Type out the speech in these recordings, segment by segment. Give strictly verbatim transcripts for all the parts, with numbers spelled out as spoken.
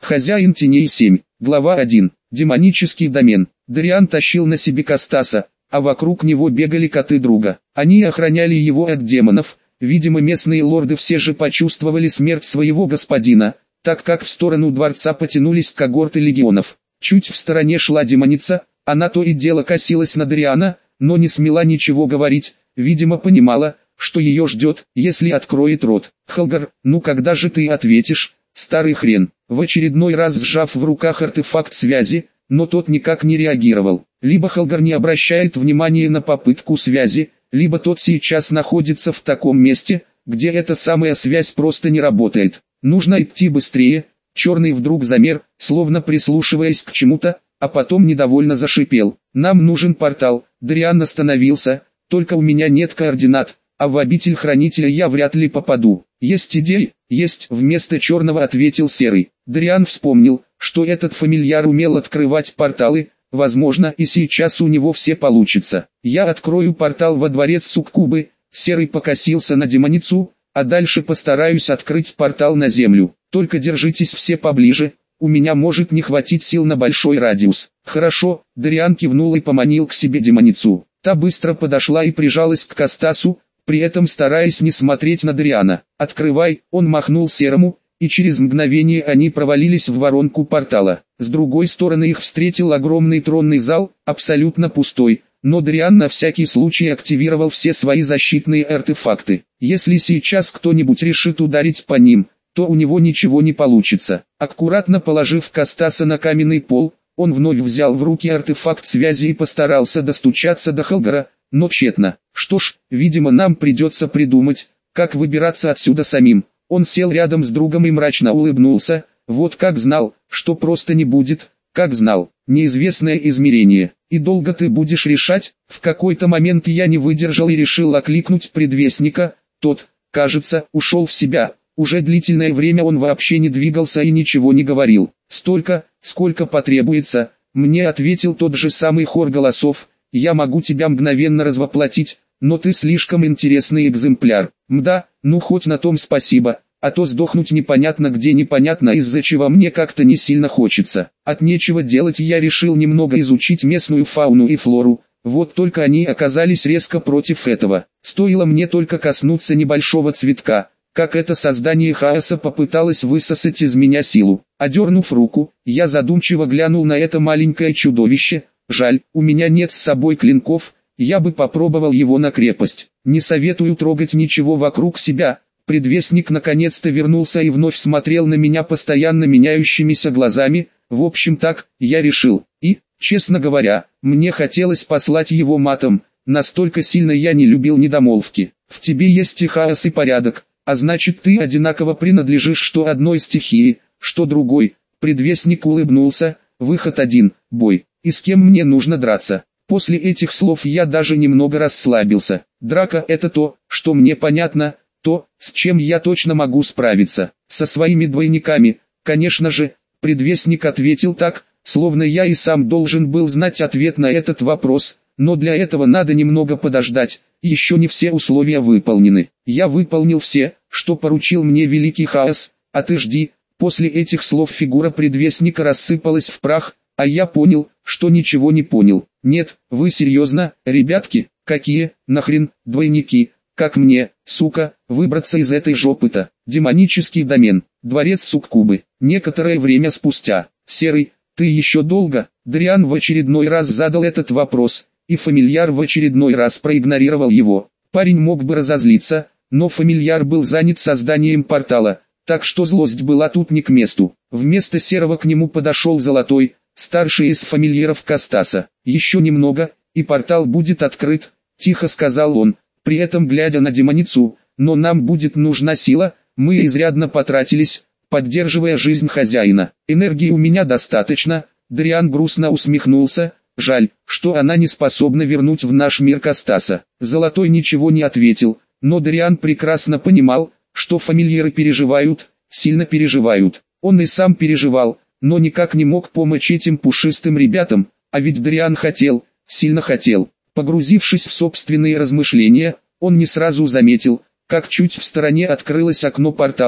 Хозяин теней семь. Глава один. Демонический домен. Дариан тащил на себе Костаса, а вокруг него бегали коты друга. Они охраняли его от демонов. Видимо, местные лорды все же почувствовали смерть своего господина, так как в сторону дворца потянулись когорты легионов. Чуть в стороне шла демоница, она то и дело косилась на Дариана, но не смела ничего говорить, видимо понимала, что ее ждет, если откроет рот. «Халгар, ну когда же ты ответишь, старый хрен?» В очередной раз сжав в руках артефакт связи, но тот никак не реагировал. Либо Халгар не обращает внимания на попытку связи, либо тот сейчас находится в таком месте, где эта самая связь просто не работает. Нужно идти быстрее. Черный вдруг замер, словно прислушиваясь к чему-то, а потом недовольно зашипел. «Нам нужен портал». Дариан остановился. «Только у меня нет координат, а в обитель хранителя я вряд ли попаду». «Есть идея?» «Есть», вместо черного ответил серый. Дариан вспомнил, что этот фамильяр умел открывать порталы. Возможно, и сейчас у него все получится. «Я открою портал во дворец Суккубы». Серый покосился на демоницу, а дальше постараюсь открыть портал на землю. Только держитесь все поближе, у меня может не хватить сил на большой радиус. «Хорошо», Дариан кивнул и поманил к себе демоницу. Та быстро подошла и прижалась к Костасу, при этом стараясь не смотреть на Дариана. «Открывай», он махнул серому, и через мгновение они провалились в воронку портала. С другой стороны их встретил огромный тронный зал, абсолютно пустой, но Дариан на всякий случай активировал все свои защитные артефакты. Если сейчас кто-нибудь решит ударить по ним, то у него ничего не получится. Аккуратно положив Костаса на каменный пол, он вновь взял в руки артефакт связи и постарался достучаться до Халгара, но тщетно. «Что ж, видимо нам придется придумать, как выбираться отсюда самим». Он сел рядом с другом и мрачно улыбнулся. «Вот как знал, что просто не будет, как знал. Неизвестное измерение. И долго ты будешь решать?» В какой-то момент я не выдержал и решил окликнуть предвестника. Тот, кажется, ушел в себя. Уже длительное время он вообще не двигался и ничего не говорил. «Столько, сколько потребуется», мне ответил тот же самый хор голосов. «Я могу тебя мгновенно развоплотить, но ты слишком интересный экземпляр». «Мда, ну хоть на том спасибо, а то сдохнуть непонятно где, непонятно из-за чего мне как-то не сильно хочется». От нечего делать я решил немного изучить местную фауну и флору, вот только они оказались резко против этого. Стоило мне только коснуться небольшого цветка, как это создание хаоса попыталось высосать из меня силу. Одернув руку, я задумчиво глянул на это маленькое чудовище. Жаль, у меня нет с собой клинков, я бы попробовал его на крепость. Не советую трогать ничего вокруг себя. Предвестник наконец-то вернулся и вновь смотрел на меня постоянно меняющимися глазами. В общем так, я решил. И, честно говоря, мне хотелось послать его матом. Настолько сильно я не любил недомолвки. В тебе есть и хаос, и порядок. А значит ты одинаково принадлежишь что одной стихии, что другой. Предвестник улыбнулся. Выход один, бой. И с кем мне нужно драться? После этих слов я даже немного расслабился. Драка — это то, что мне понятно, то, с чем я точно могу справиться. Со своими двойниками, конечно же. Предвестник ответил так, словно я и сам должен был знать ответ на этот вопрос, но для этого надо немного подождать, еще не все условия выполнены. Я выполнил все, что поручил мне Великий Хаос, а ты жди. После этих слов фигура предвестника рассыпалась в прах, а я понял, что ничего не понял. «Нет, вы серьезно, ребятки? Какие, нахрен, двойники? Как мне, сука, выбраться из этой жопы-то?» Демонический домен. Дворец Суккубы. Некоторое время спустя. «Серый, ты еще долго?» Дариан в очередной раз задал этот вопрос, и фамильяр в очередной раз проигнорировал его. Парень мог бы разозлиться, но фамильяр был занят созданием портала, так что злость была тут не к месту. Вместо серого к нему подошел Золотой, старший из фамильяров Костаса. «Еще немного, и портал будет открыт», — тихо сказал он, при этом глядя на демоницу. «Но нам будет нужна сила, мы изрядно потратились, поддерживая жизнь хозяина. Энергии у меня достаточно». Дариан грустно усмехнулся. «Жаль, что она не способна вернуть в наш мир Костаса». Золотой ничего не ответил, но Дариан прекрасно понимал, что фамильяры переживают, сильно переживают. Он и сам переживал, но никак не мог помочь этим пушистым ребятам, а ведь Дариан хотел, сильно хотел. Погрузившись в собственные размышления, он не сразу заметил, как чуть в стороне открылось окно портала,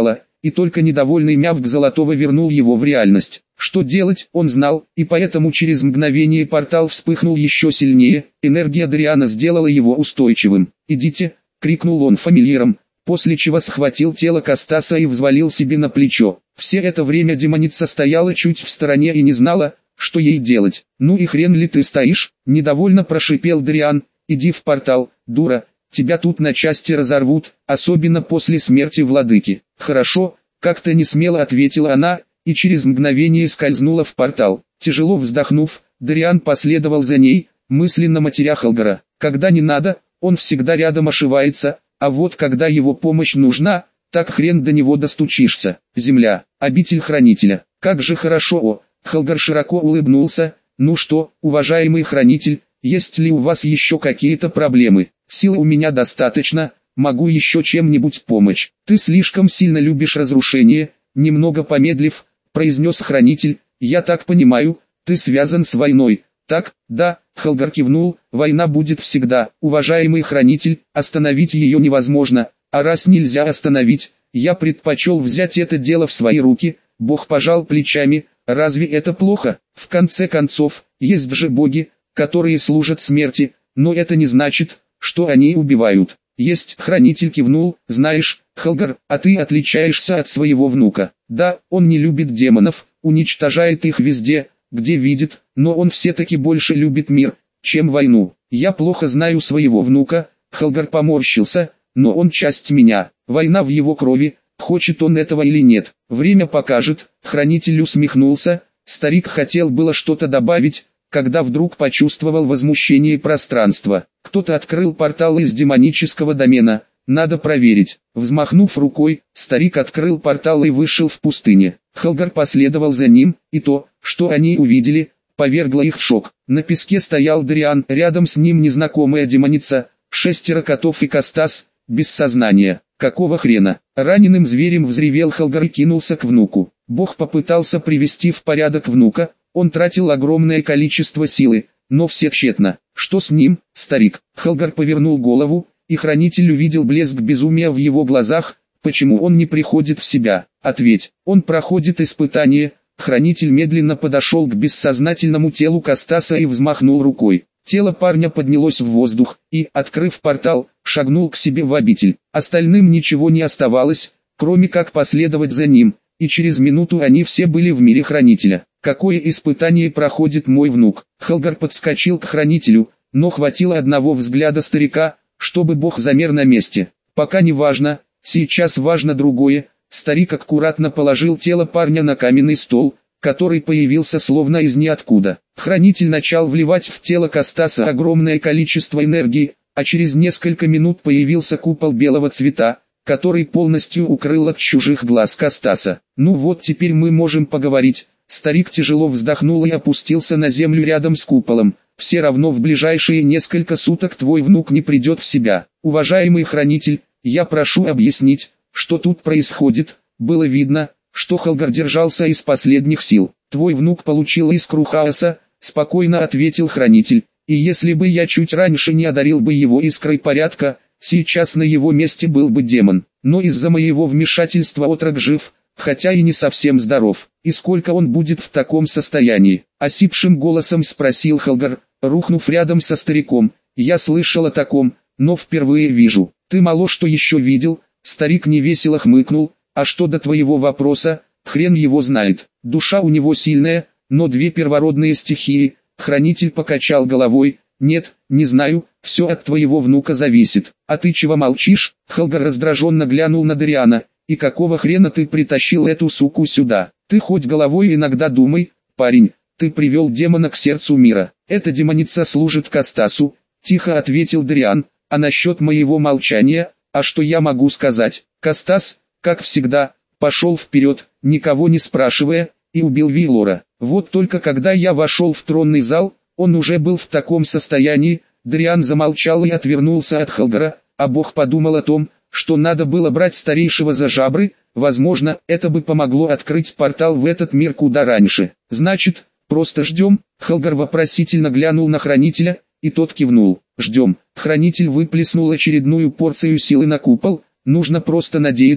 и только недовольный мявк Золотого вернул его в реальность. Что делать, он знал, и поэтому через мгновение портал вспыхнул еще сильнее, энергия Дариана сделала его устойчивым. «Идите!» — крикнул он фамильярам, после чего схватил тело Костаса и взвалил себе на плечо. Все это время демоница стояла чуть в стороне и не знала, что ей делать. «Ну и хрен ли ты стоишь?» — недовольно прошипел Дариан. «Иди в портал, дура, тебя тут на части разорвут, особенно после смерти владыки». «Хорошо», — как-то несмело ответила она, и через мгновение скользнула в портал. Тяжело вздохнув, Дариан последовал за ней, мысленно матеря Халгара. Когда не надо, он всегда рядом ошивается, а вот когда его помощь нужна, так хрен до него достучишься. Земля, обитель хранителя. Как же хорошо, о! Халгар широко улыбнулся. «Ну что, уважаемый хранитель, есть ли у вас еще какие-то проблемы? Сил у меня достаточно, могу еще чем-нибудь помочь». «Ты слишком сильно любишь разрушение», немного помедлив, произнес хранитель. «Я так понимаю, ты связан с войной, так?» «Да», Халгар кивнул, «война будет всегда, уважаемый хранитель, остановить ее невозможно, а раз нельзя остановить, я предпочел взять это дело в свои руки». Бог пожал плечами. «Разве это плохо? В конце концов, есть же боги, которые служат смерти, но это не значит, что они убивают». «Есть», хранитель кивнул. «Знаешь, Халгар, а ты отличаешься от своего внука. Да, он не любит демонов, уничтожает их везде, где видит, но он все-таки больше любит мир, чем войну. Я плохо знаю своего внука», Халгар поморщился, «но он часть меня, война в его крови, хочет он этого или нет, время покажет». Хранитель усмехнулся, старик хотел было что-то добавить, когда вдруг почувствовал возмущение пространства. Кто-то открыл портал из демонического домена, надо проверить. Взмахнув рукой, старик открыл портал и вышел в пустыне. Халгар последовал за ним, и то, что они увидели, повергло их в шок. На песке стоял Дариан, рядом с ним незнакомая демоница, шестеро котов и Костас, без сознания. «Какого хрена?» Раненым зверем взревел Халгар и кинулся к внуку. Бог попытался привести в порядок внука, он тратил огромное количество силы, но все тщетно. «Что с ним, старик?» Халгар повернул голову, и хранитель увидел блеск безумия в его глазах. «Почему он не приходит в себя? Ответь, он проходит испытание». Хранитель медленно подошел к бессознательному телу Костаса и взмахнул рукой. Тело парня поднялось в воздух, и, открыв портал, шагнул к себе в обитель. Остальным ничего не оставалось, кроме как последовать за ним, и через минуту они все были в мире хранителя. «Какое испытание проходит мой внук?» Халгар подскочил к хранителю, но хватило одного взгляда старика, чтобы Бог замер на месте. «Пока не важно, сейчас важно другое». Старик аккуратно положил тело парня на каменный стол, который появился словно из ниоткуда. Хранитель начал вливать в тело Костаса огромное количество энергии, а через несколько минут появился купол белого цвета, который полностью укрыл от чужих глаз Костаса. «Ну вот теперь мы можем поговорить». Старик тяжело вздохнул и опустился на землю рядом с куполом. «Все равно в ближайшие несколько суток твой внук не придет в себя. Уважаемый хранитель, я прошу объяснить, что тут происходит». Было видно, что Халгар держался из последних сил. «Твой внук получил искру хаоса», — спокойно ответил хранитель, «и если бы я чуть раньше не одарил бы его искрой порядка, сейчас на его месте был бы демон. Но из-за моего вмешательства отрок жив, хотя и не совсем здоров. И сколько он будет в таком состоянии?» — осипшим голосом спросил Халгар, рухнув рядом со стариком. «Я слышал о таком, но впервые вижу». «Ты мало что еще видел?» — старик невесело хмыкнул. «А что до твоего вопроса, хрен его знает. Душа у него сильная, но две первородные стихии». Хранитель покачал головой. «Нет, не знаю, все от твоего внука зависит». «А ты чего молчишь?» Халгар раздраженно глянул на Дариана. «И какого хрена ты притащил эту суку сюда? Ты хоть головой иногда думай, парень, ты привел демона к сердцу мира. Эта демоница служит Костасу», — тихо ответил Дариан. «А насчет моего молчания, а что я могу сказать?» Костас, как всегда, пошел вперед, никого не спрашивая, и убил Вейлора. Вот только когда я вошел в тронный зал, он уже был в таком состоянии. Дариан замолчал и отвернулся от Халгара, а Бог подумал о том, что надо было брать старейшего за жабры. Возможно, это бы помогло открыть портал в этот мир куда раньше. «Значит, просто ждем?» Халгар вопросительно глянул на хранителя, и тот кивнул. «Ждем». Хранитель выплеснул очередную порцию силы на купол. «Нужно просто надеяться,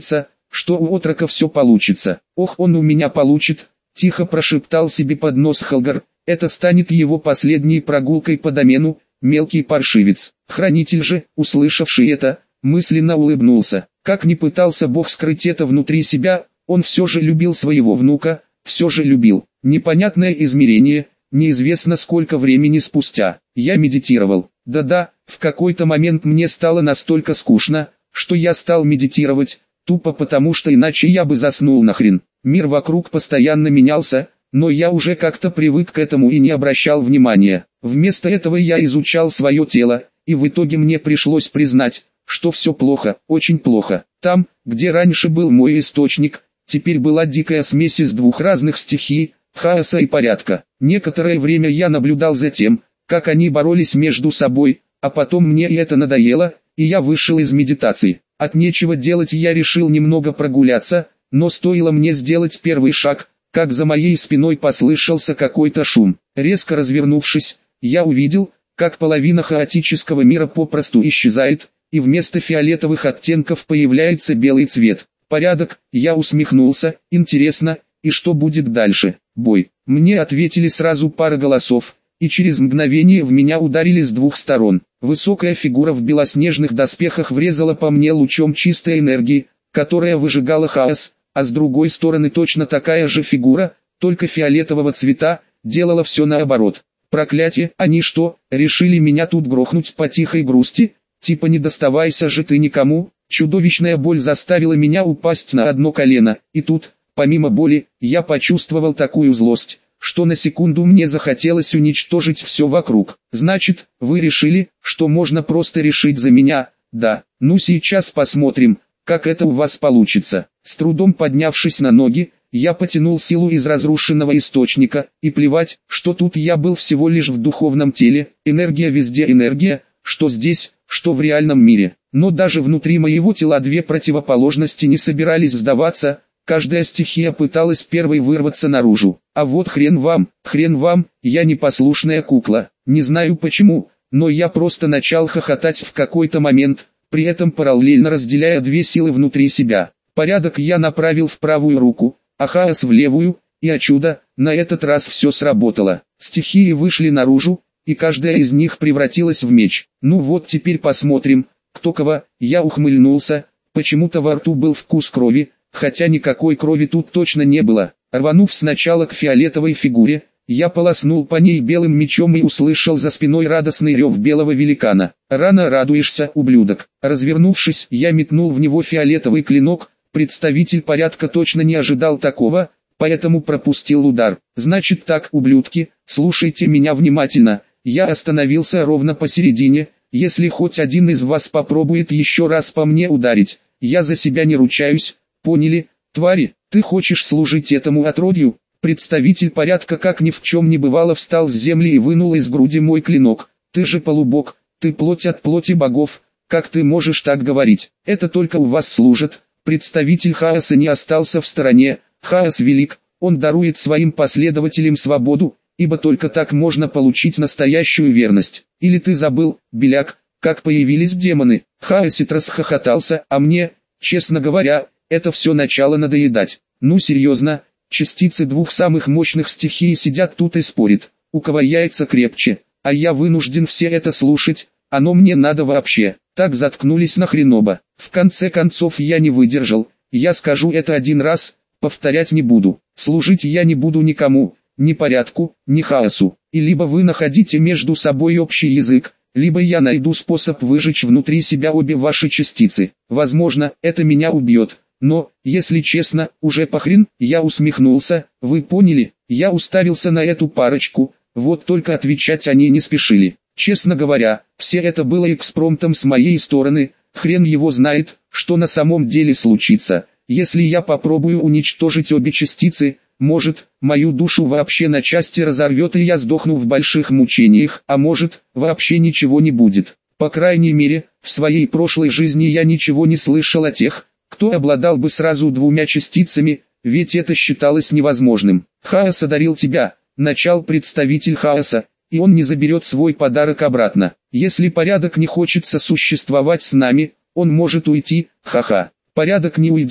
что у отрока все получится. Ох, он у меня получит, тихо прошептал себе под нос Хелгар, это станет его последней прогулкой по домену, мелкий паршивец. Хранитель же, услышавший это, мысленно улыбнулся. Как ни пытался Бог скрыть это внутри себя, он все же любил своего внука, все же любил. Непонятное измерение, неизвестно сколько времени спустя. Я медитировал. Да-да, в какой-то момент мне стало настолько скучно, что я стал медитировать, тупо потому что иначе я бы заснул нахрен. Мир вокруг постоянно менялся, но я уже как-то привык к этому и не обращал внимания. Вместо этого я изучал свое тело, и в итоге мне пришлось признать, что все плохо, очень плохо. Там, где раньше был мой источник, теперь была дикая смесь из двух разных стихий, хаоса и порядка. Некоторое время я наблюдал за тем, как они боролись между собой, а потом мне и это надоело, и я вышел из медитации. От нечего делать я решил немного прогуляться, но стоило мне сделать первый шаг, как за моей спиной послышался какой-то шум. Резко развернувшись, я увидел, как половина хаотического мира попросту исчезает, и вместо фиолетовых оттенков появляется белый цвет. Порядок, я усмехнулся, интересно, и что будет дальше? Бой. Мне ответили сразу пара голосов, и через мгновение в меня ударили с двух сторон. Высокая фигура в белоснежных доспехах врезала по мне лучом чистой энергии, которая выжигала хаос, а с другой стороны точно такая же фигура, только фиолетового цвета, делала все наоборот. Проклятие, они что, решили меня тут грохнуть по тихой грусти? Типа не доставайся же ты никому. Чудовищная боль заставила меня упасть на одно колено, и тут, помимо боли, я почувствовал такую злость, что на секунду мне захотелось уничтожить все вокруг. Значит, вы решили, что можно просто решить за меня? Да, ну сейчас посмотрим, как это у вас получится. С трудом поднявшись на ноги, я потянул силу из разрушенного источника, и плевать, что тут я был всего лишь в духовном теле, энергия везде энергия, что здесь, что в реальном мире. Но даже внутри моего тела две противоположности не собирались сдаваться, каждая стихия пыталась первой вырваться наружу. А вот хрен вам, хрен вам, я непослушная кукла. Не знаю почему, но я просто начал хохотать в какой-то момент, при этом параллельно разделяя две силы внутри себя. Порядок я направил в правую руку, а хаос в левую, и о чудо, на этот раз все сработало. Стихии вышли наружу, и каждая из них превратилась в меч. Ну вот теперь посмотрим, кто кого. Я ухмыльнулся, почему-то во рту был вкус крови, хотя никакой крови тут точно не было. Рванув сначала к фиолетовой фигуре, я полоснул по ней белым мечом и услышал за спиной радостный рев белого великана. Рано радуешься, ублюдок. Развернувшись, я метнул в него фиолетовый клинок, представитель порядка точно не ожидал такого, поэтому пропустил удар. Значит так, ублюдки, слушайте меня внимательно. Я остановился ровно посередине. Если хоть один из вас попробует еще раз по мне ударить, я за себя не ручаюсь, поняли, твари? Ты хочешь служить этому отродью? Представитель порядка как ни в чем не бывало встал с земли и вынул из груди мой клинок. Ты же полубог, ты плоть от плоти богов, как ты можешь так говорить? Это только у вас служит. Представитель хаоса не остался в стороне. Хаос велик, он дарует своим последователям свободу, ибо только так можно получить настоящую верность. Или ты забыл, беляк, как появились демоны? Хаосит расхохотался, а мне, честно говоря, это все начало надоедать. Ну серьезно, частицы двух самых мощных стихий сидят тут и спорят, у кого яйца крепче, а я вынужден все это слушать, оно мне надо вообще. Так заткнулись нахрен оба. В конце концов я не выдержал, я скажу это один раз, повторять не буду. Служить я не буду никому, ни порядку, ни хаосу. И либо вы находите между собой общий язык, либо я найду способ выжечь внутри себя обе ваши частицы. Возможно, это меня убьет. Но, если честно, уже похрен, я усмехнулся, вы поняли, я уставился на эту парочку, вот только отвечать они не спешили. Честно говоря, все это было экспромтом с моей стороны, хрен его знает, что на самом деле случится. Если я попробую уничтожить обе частицы, может, мою душу вообще на части разорвет и я сдохну в больших мучениях, а может, вообще ничего не будет. По крайней мере, в своей прошлой жизни я ничего не слышал о тех, кто обладал бы сразу двумя частицами, ведь это считалось невозможным. Хаос одарил тебя, начал представитель хаоса, и он не заберет свой подарок обратно. Если порядок не хочет сосуществовать с нами, он может уйти, ха-ха. Порядок не уйдет,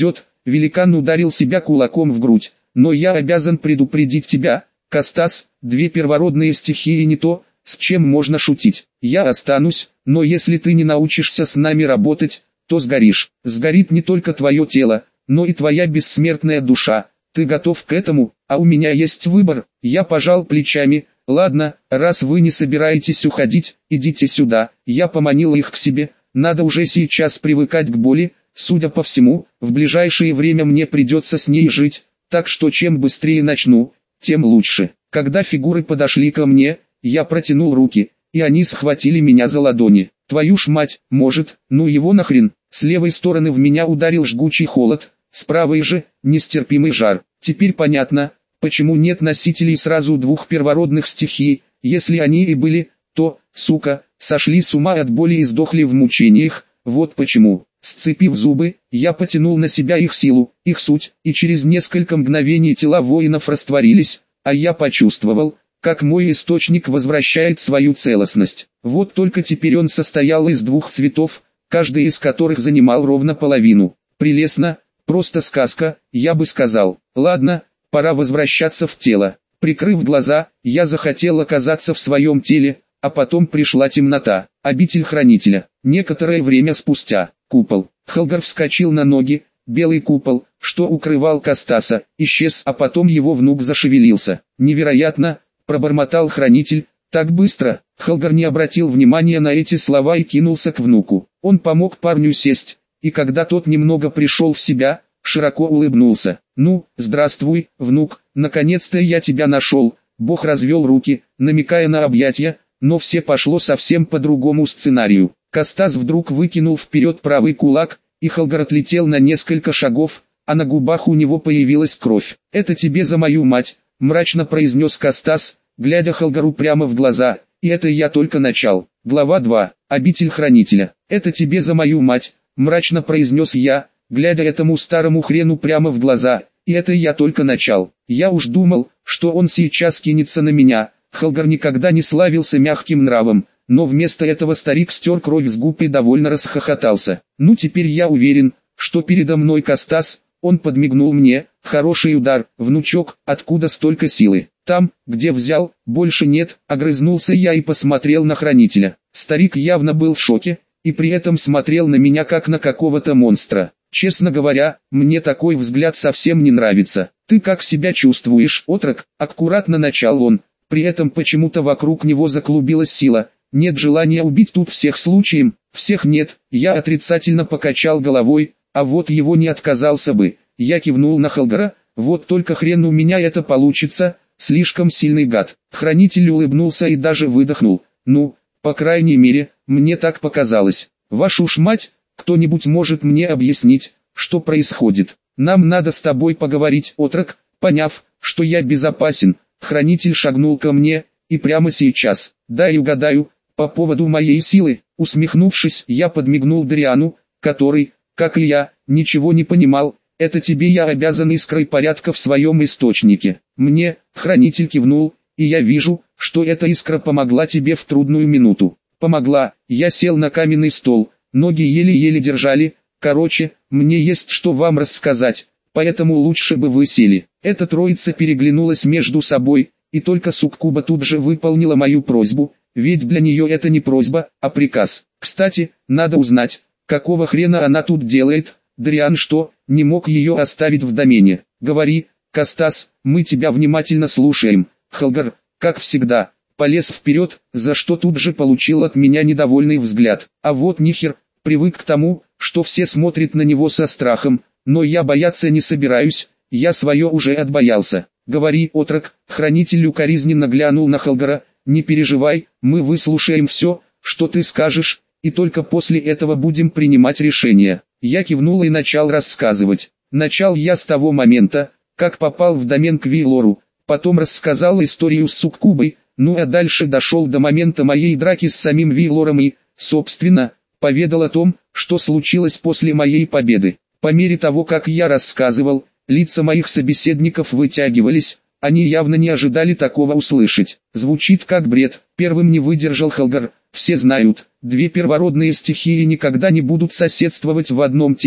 Великан ударил себя кулаком в грудь. Но я обязан предупредить тебя, Костас, две первородные стихии не то, с чем можно шутить. Я останусь, но если ты не научишься с нами работать, то сгоришь. Сгорит не только твое тело, но и твоя бессмертная душа. Ты готов к этому, а у меня есть выбор. Я пожал плечами. Ладно, раз вы не собираетесь уходить, идите сюда. Я поманил их к себе. Надо уже сейчас привыкать к боли. Судя по всему, в ближайшее время мне придется с ней жить, так что чем быстрее начну, тем лучше. Когда фигуры подошли ко мне, я протянул руки, и они схватили меня за ладони. Твою ж мать, может, ну его нахрен. С левой стороны в меня ударил жгучий холод, с правой же, нестерпимый жар. Теперь понятно, почему нет носителей сразу двух первородных стихий. Если они и были, то, сука, сошли с ума от боли и сдохли в мучениях. Вот почему. Сцепив зубы, я потянул на себя их силу, их суть, и через несколько мгновений тела воинов растворились, а я почувствовал, как мой источник возвращает свою целостность. Вот только теперь он состоял из двух цветов, каждый из которых занимал ровно половину. Прелестно, просто сказка, я бы сказал. Ладно, пора возвращаться в тело. Прикрыв глаза, я захотел оказаться в своем теле, а потом пришла темнота. Обитель Хранителя. Некоторое время спустя. Купол. Хелгар вскочил на ноги. Белый купол, что укрывал Костаса, исчез, а потом его внук зашевелился. Невероятно, пробормотал Хранитель. Так быстро. Хелгар не обратил внимания на эти слова и кинулся к внуку. Он помог парню сесть, и когда тот немного пришел в себя, широко улыбнулся. «Ну, здравствуй, внук, наконец-то я тебя нашел». Бог развел руки, намекая на объятия, но все пошло совсем по другому сценарию. Костас вдруг выкинул вперед правый кулак, и Хелгар отлетел на несколько шагов, а на губах у него появилась кровь. «Это тебе за мою мать», — мрачно произнес Костас, глядя Хелгару прямо в глаза, «и это я только начал». Глава два. Обитель Хранителя. «Это тебе за мою мать», — мрачно произнес я, глядя этому старому хрену прямо в глаза, «и это я только начал». Я уж думал, что он сейчас кинется на меня. Хелгар никогда не славился мягким нравом, но вместо этого старик стер кровь с губ и довольно расхохотался. «Ну теперь я уверен, что передо мной Костас», — он подмигнул мне, «хороший удар, внучок, откуда столько силы?» «Там, где взял, больше нет», — огрызнулся я и посмотрел на Хранителя. Старик явно был в шоке, и при этом смотрел на меня как на какого-то монстра. «Честно говоря, мне такой взгляд совсем не нравится. Ты как себя чувствуешь, отрок?» — аккуратно начал он. При этом почему-то вокруг него заклубилась сила. «Нет желания убить тут всех случаем?» «Всех нет», я отрицательно покачал головой, а вот его не отказался бы. Я кивнул на Хелгара, вот только хрен у меня это получится, слишком сильный гад. Хранитель улыбнулся и даже выдохнул. «Ну, по крайней мере, мне так показалось. Вашу ж мать, кто-нибудь может мне объяснить, что происходит? Нам надо с тобой поговорить, отрок». Поняв, что я безопасен, Хранитель шагнул ко мне, и прямо сейчас, дай угадаю, по поводу моей силы. Усмехнувшись, я подмигнул Дариану, который, как и я, ничего не понимал. «Это тебе я обязан искрой порядка в своем источнике». «Мне», — Хранитель кивнул, «и я вижу, что эта искра помогла тебе в трудную минуту». «Помогла». Я сел на каменный стол, ноги еле-еле держали. «Короче, мне есть что вам рассказать, поэтому лучше бы вы сели». Эта троица переглянулась между собой, и только Суккуба тут же выполнила мою просьбу, ведь для нее это не просьба, а приказ. Кстати, надо узнать, какого хрена она тут делает. Дариан что, не мог ее оставить в домене? «Говори, Костас, мы тебя внимательно слушаем». Хелгар, как всегда, полез вперед, за что тут же получил от меня недовольный взгляд. А вот нихер, привык к тому, что все смотрят на него со страхом, но я бояться не собираюсь, я свое уже отбоялся. «Говори, отрок», — Хранитель укоризненно глянул на Хелгара, «не переживай, мы выслушаем все, что ты скажешь, и только после этого будем принимать решение». Я кивнул и начал рассказывать. Начал я с того момента, как попал в домен к Вейлору, потом рассказал историю с Суккубой, ну а дальше дошел до момента моей драки с самим Вейлором и, собственно, поведал о том, что случилось после моей победы. По мере того, как я рассказывал, лица моих собеседников вытягивались, они явно не ожидали такого услышать. Звучит как бред, первым не выдержал Хелгар. Все знают, две первородные стихии никогда не будут соседствовать в одном теле,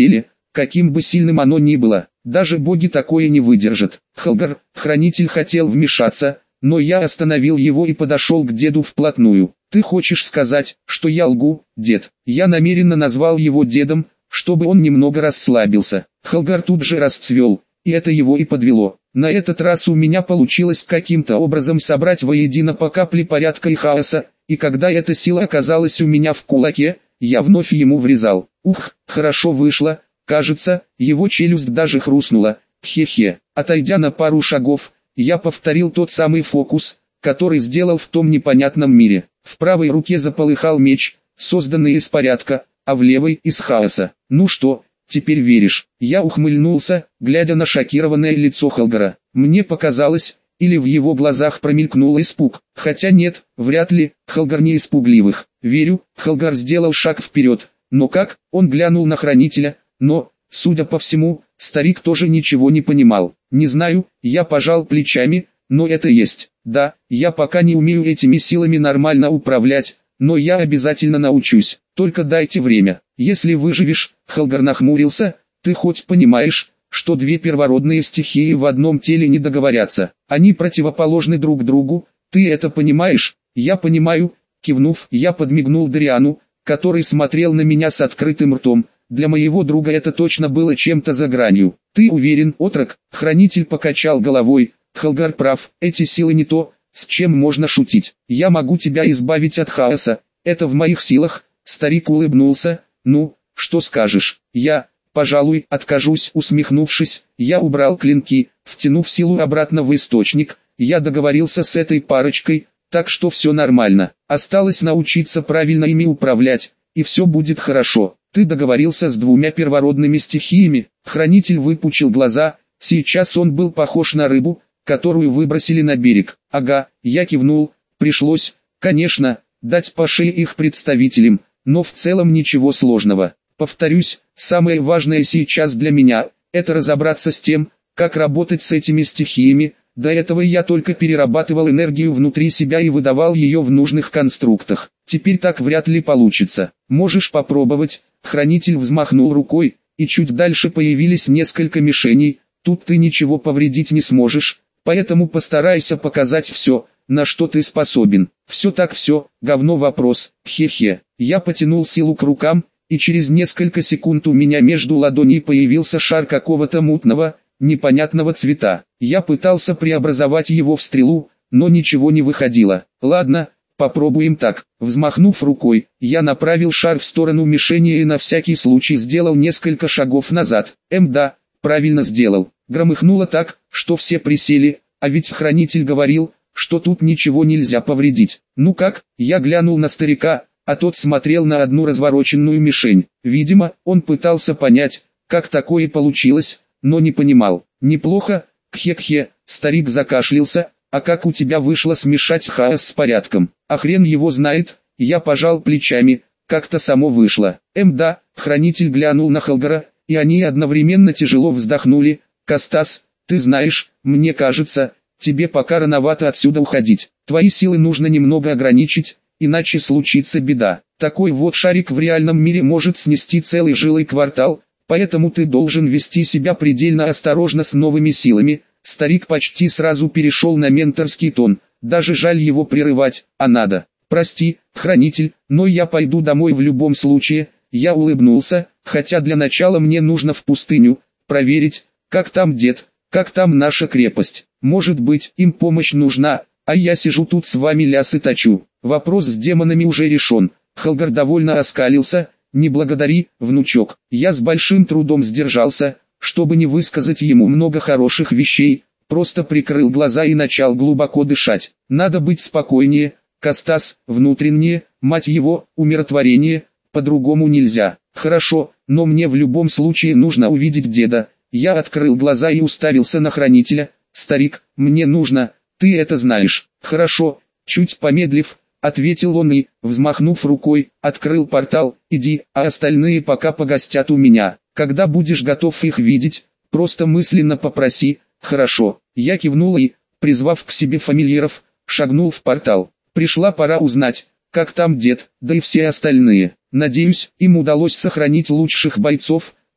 каким бы сильным оно ни было. Даже боги такое не выдержат. Хелгар, хранитель, хотел вмешаться, но я остановил его и подошел к деду вплотную. Ты хочешь сказать, что я лгу, дед? Я намеренно назвал его дедом, чтобы он немного расслабился. Хелгар тут же расцвел, и это его и подвело. На этот раз у меня получилось каким-то образом собрать воедино по капле порядка и хаоса, и когда эта сила оказалась у меня в кулаке, я вновь ему врезал. Ух, хорошо вышло, кажется, его челюсть даже хрустнула. Хе-хе. Отойдя на пару шагов, я повторил тот самый фокус, который сделал в том непонятном мире. В правой руке заполыхал меч, созданный из порядка, а в левой из хаоса. Ну что, теперь веришь? Я ухмыльнулся, глядя на шокированное лицо Хелгара. Мне показалось, или в его глазах промелькнул испуг. Хотя нет, вряд ли, Хелгар не испугливых. Верю, Хелгар сделал шаг вперед. Но как? Он глянул на хранителя, но, судя по всему, старик тоже ничего не понимал. Не знаю, я пожал плечами, но это есть. Да, я пока не умею этими силами нормально управлять, но я обязательно научусь. Только дайте время. Если выживешь, Хелгар нахмурился, ты хоть понимаешь, что две первородные стихии в одном теле не договорятся. Они противоположны друг другу, ты это понимаешь? Я понимаю, кивнув, я подмигнул Дариану, который смотрел на меня с открытым ртом. Для моего друга это точно было чем-то за гранью. Ты уверен, отрок? Хранитель покачал головой. Хелгар прав, эти силы не то, с чем можно шутить. Я могу тебя избавить от хаоса, это в моих силах. Старик улыбнулся. Ну, что скажешь? Я, пожалуй, откажусь. Усмехнувшись, я убрал клинки, втянув силу обратно в источник. Я договорился с этой парочкой, так что все нормально. Осталось научиться правильно ими управлять, и все будет хорошо. Ты договорился с двумя первородными стихиями? Хранитель выпучил глаза, сейчас он был похож на рыбу, которую выбросили на берег. Ага, я кивнул, пришлось, конечно, дать по шее их представителям, но в целом ничего сложного. Повторюсь, самое важное сейчас для меня, это разобраться с тем, как работать с этими стихиями. До этого я только перерабатывал энергию внутри себя и выдавал ее в нужных конструктах. Теперь так вряд ли получится. Можешь попробовать. Хранитель взмахнул рукой, и чуть дальше появились несколько мишеней. Тут ты ничего повредить не сможешь, поэтому постарайся показать все, на что ты способен. Все так все, говно вопрос, хе-хе. Я потянул силу к рукам, и через несколько секунд у меня между ладоней появился шар какого-то мутного, непонятного цвета. Я пытался преобразовать его в стрелу, но ничего не выходило. Ладно, попробуем так. Взмахнув рукой, я направил шар в сторону мишени и на всякий случай сделал несколько шагов назад. Эм да, правильно сделал. Громыхнуло так, что все присели, а ведь хранитель говорил, что тут ничего нельзя повредить. Ну как? Я глянул на старика, а тот смотрел на одну развороченную мишень. Видимо, он пытался понять, как такое получилось, но не понимал. Неплохо, кхе-кхе, старик закашлялся. А как у тебя вышло смешать хаос с порядком? А хрен его знает, я пожал плечами, как-то само вышло. Эм да, хранитель глянул на Хелгара, и они одновременно тяжело вздохнули. Костас, ты знаешь, мне кажется, тебе пока рановато отсюда уходить. Твои силы нужно немного ограничить, иначе случится беда. Такой вот шарик в реальном мире может снести целый жилой квартал, поэтому ты должен вести себя предельно осторожно с новыми силами. Старик почти сразу перешел на менторский тон, даже жаль его прерывать, а надо. Прости, хранитель, но я пойду домой в любом случае. Я улыбнулся, хотя для начала мне нужно в пустыню, проверить, как там дед, как там наша крепость. Может быть, им помощь нужна, а я сижу тут с вами лясы точу. Вопрос с демонами уже решен. Хелгар довольно оскалился. Не благодари, внучок. Я с большим трудом сдержался, чтобы не высказать ему много хороших вещей, просто прикрыл глаза и начал глубоко дышать. Надо быть спокойнее, Костас, внутреннее, мать его, умиротворение, по-другому нельзя. Хорошо, но мне в любом случае нужно увидеть деда. Я открыл глаза и уставился на хранителя. Старик, мне нужно, ты это знаешь. Хорошо, чуть помедлив, ответил он и, взмахнув рукой, открыл портал. Иди, а остальные пока погостят у меня. Когда будешь готов их видеть, просто мысленно попроси. Хорошо. Я кивнул и, призвав к себе фамильяров, шагнул в портал. Пришла пора узнать, как там дед, да и все остальные. Надеюсь, им удалось сохранить лучших бойцов.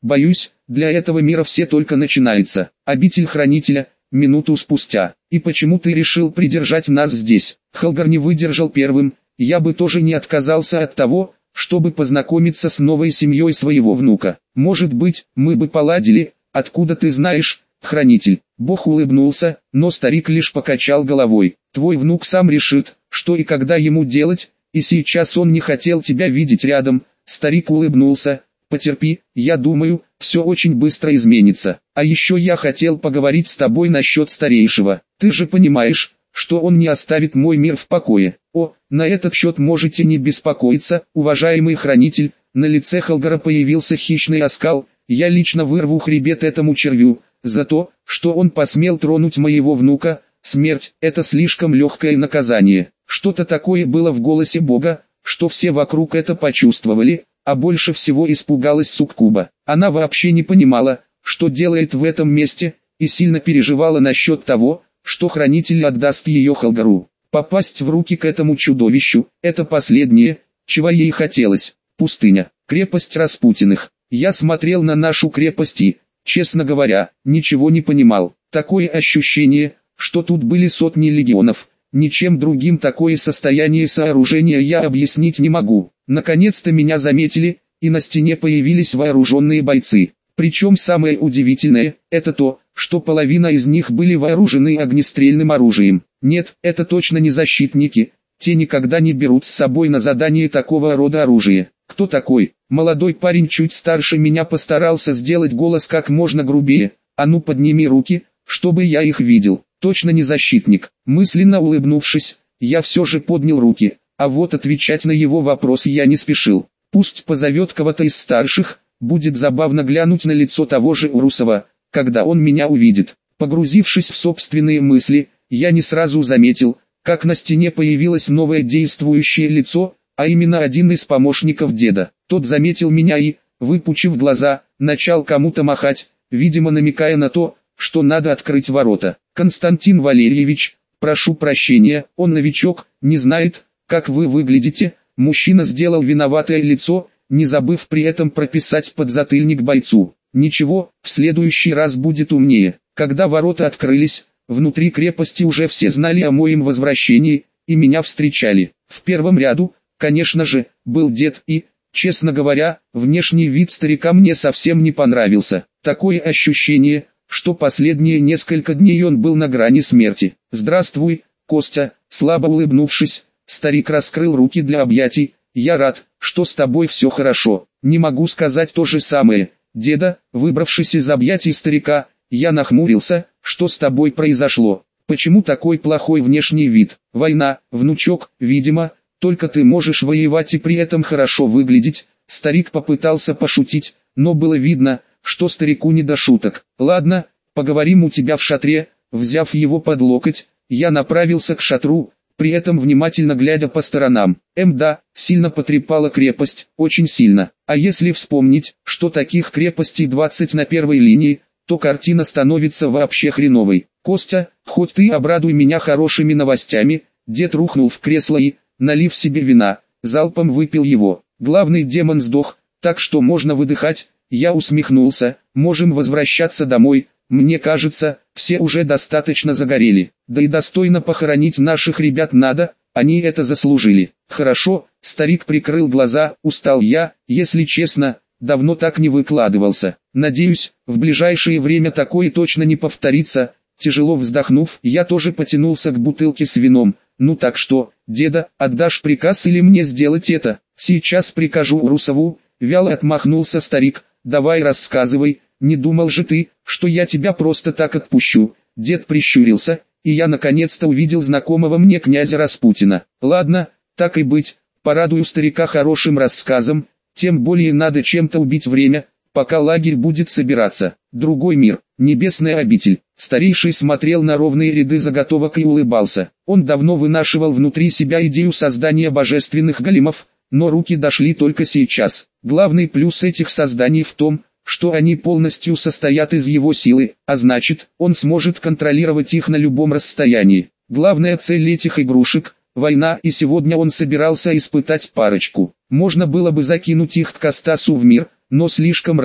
Боюсь, для этого мира все только начинается. Обитель Хранителя, минуту спустя. И почему ты решил придержать нас здесь? Хелгар не выдержал первым. Я бы тоже не отказался от того, чтобы познакомиться с новой семьей своего внука. Может быть, мы бы поладили, откуда ты знаешь, Хранитель? Бог улыбнулся, но старик лишь покачал головой. Твой внук сам решит, что и когда ему делать, и сейчас он не хотел тебя видеть рядом. Старик улыбнулся. Потерпи, я думаю, все очень быстро изменится. А еще я хотел поговорить с тобой насчет старейшего. Ты же понимаешь, что он не оставит мой мир в покое. О, на этот счет можете не беспокоиться, уважаемый Хранитель. На лице Хелгара появился хищный оскал. Я лично вырву хребет этому червю, за то, что он посмел тронуть моего внука. Смерть – это слишком легкое наказание. Что-то такое было в голосе Бога, что все вокруг это почувствовали. А больше всего испугалась Суккуба. Она вообще не понимала, что делает в этом месте, и сильно переживала насчет того, что Хранитель отдаст ее Хелгару. Попасть в руки к этому чудовищу – это последнее, чего ей хотелось. Пустыня, крепость Распутиных. Я смотрел на нашу крепость и, честно говоря, ничего не понимал. Такое ощущение, что тут были сотни легионов. Ничем другим такое состояние сооружения я объяснить не могу. Наконец-то меня заметили, и на стене появились вооруженные бойцы. Причем самое удивительное, это то, что половина из них были вооружены огнестрельным оружием. Нет, это точно не защитники, те никогда не берут с собой на задание такого рода оружие. Кто такой? Молодой парень чуть старше меня постарался сделать голос как можно грубее. А ну подними руки, чтобы я их видел. Точно не защитник. Мысленно улыбнувшись, я все же поднял руки, а вот отвечать на его вопрос я не спешил. Пусть позовет кого-то из старших, будет забавно глянуть на лицо того же Урусова, когда он меня увидит. Погрузившись в собственные мысли, я не сразу заметил, как на стене появилось новое действующее лицо, а именно один из помощников деда. Тот заметил меня и, выпучив глаза, начал кому-то махать, видимо намекая на то, что надо открыть ворота. Константин Валерьевич, прошу прощения, он новичок, не знает, как вы выглядите. Мужчина сделал виноватое лицо, не забыв при этом прописать подзатыльник бойцу. Ничего, в следующий раз будет умнее. Когда ворота открылись, внутри крепости уже все знали о моем возвращении, и меня встречали. В первом ряду, конечно же, был дед и, честно говоря, внешний вид старика мне совсем не понравился. Такое ощущение, что последние несколько дней он был на грани смерти. «Здравствуй, Костя», слабо улыбнувшись, старик раскрыл руки для объятий. «Я рад, что с тобой все хорошо. Не могу сказать то же самое, деда». Выбравшись из объятий старика, я нахмурился. «Что с тобой произошло? Почему такой плохой внешний вид? Война, внучок, видимо, только ты можешь воевать и при этом хорошо выглядеть». Старик попытался пошутить, но было видно, что старику не до шуток. «Ладно, поговорим у тебя в шатре». Взяв его под локоть, я направился к шатру, при этом внимательно глядя по сторонам. Эм да, сильно потрепала крепость, очень сильно. А если вспомнить, что таких крепостей двадцать на первой линии, то картина становится вообще хреновой. «Костя, хоть ты обрадуй меня хорошими новостями». Дед рухнул в кресло и, налив себе вина, залпом выпил его. Главный демон сдох, так что можно выдыхать. Я усмехнулся. «Можем возвращаться домой. Мне кажется, все уже достаточно загорели. Да и достойно похоронить наших ребят надо, они это заслужили». «Хорошо», старик прикрыл глаза. «Устал я, если честно, давно так не выкладывался. Надеюсь, в ближайшее время такое точно не повторится». Тяжело вздохнув, я тоже потянулся к бутылке с вином. «Ну так что, деда, отдашь приказ или мне сделать это?» «Сейчас прикажу Урусову», вяло отмахнулся старик. «Давай рассказывай, не думал же ты, что я тебя просто так отпущу». Дед прищурился, и я наконец-то увидел знакомого мне князя Распутина. «Ладно, так и быть, порадую старика хорошим рассказом, тем более надо чем-то убить время, пока лагерь будет собираться». Другой мир, небесная обитель. Старейший смотрел на ровные ряды заготовок и улыбался. Он давно вынашивал внутри себя идею создания божественных големов, но руки дошли только сейчас. Главный плюс этих созданий в том, что они полностью состоят из его силы, а значит, он сможет контролировать их на любом расстоянии. Главная цель этих игрушек – война, и сегодня он собирался испытать парочку. Можно было бы закинуть их к Кастасу в мир, но слишком рано,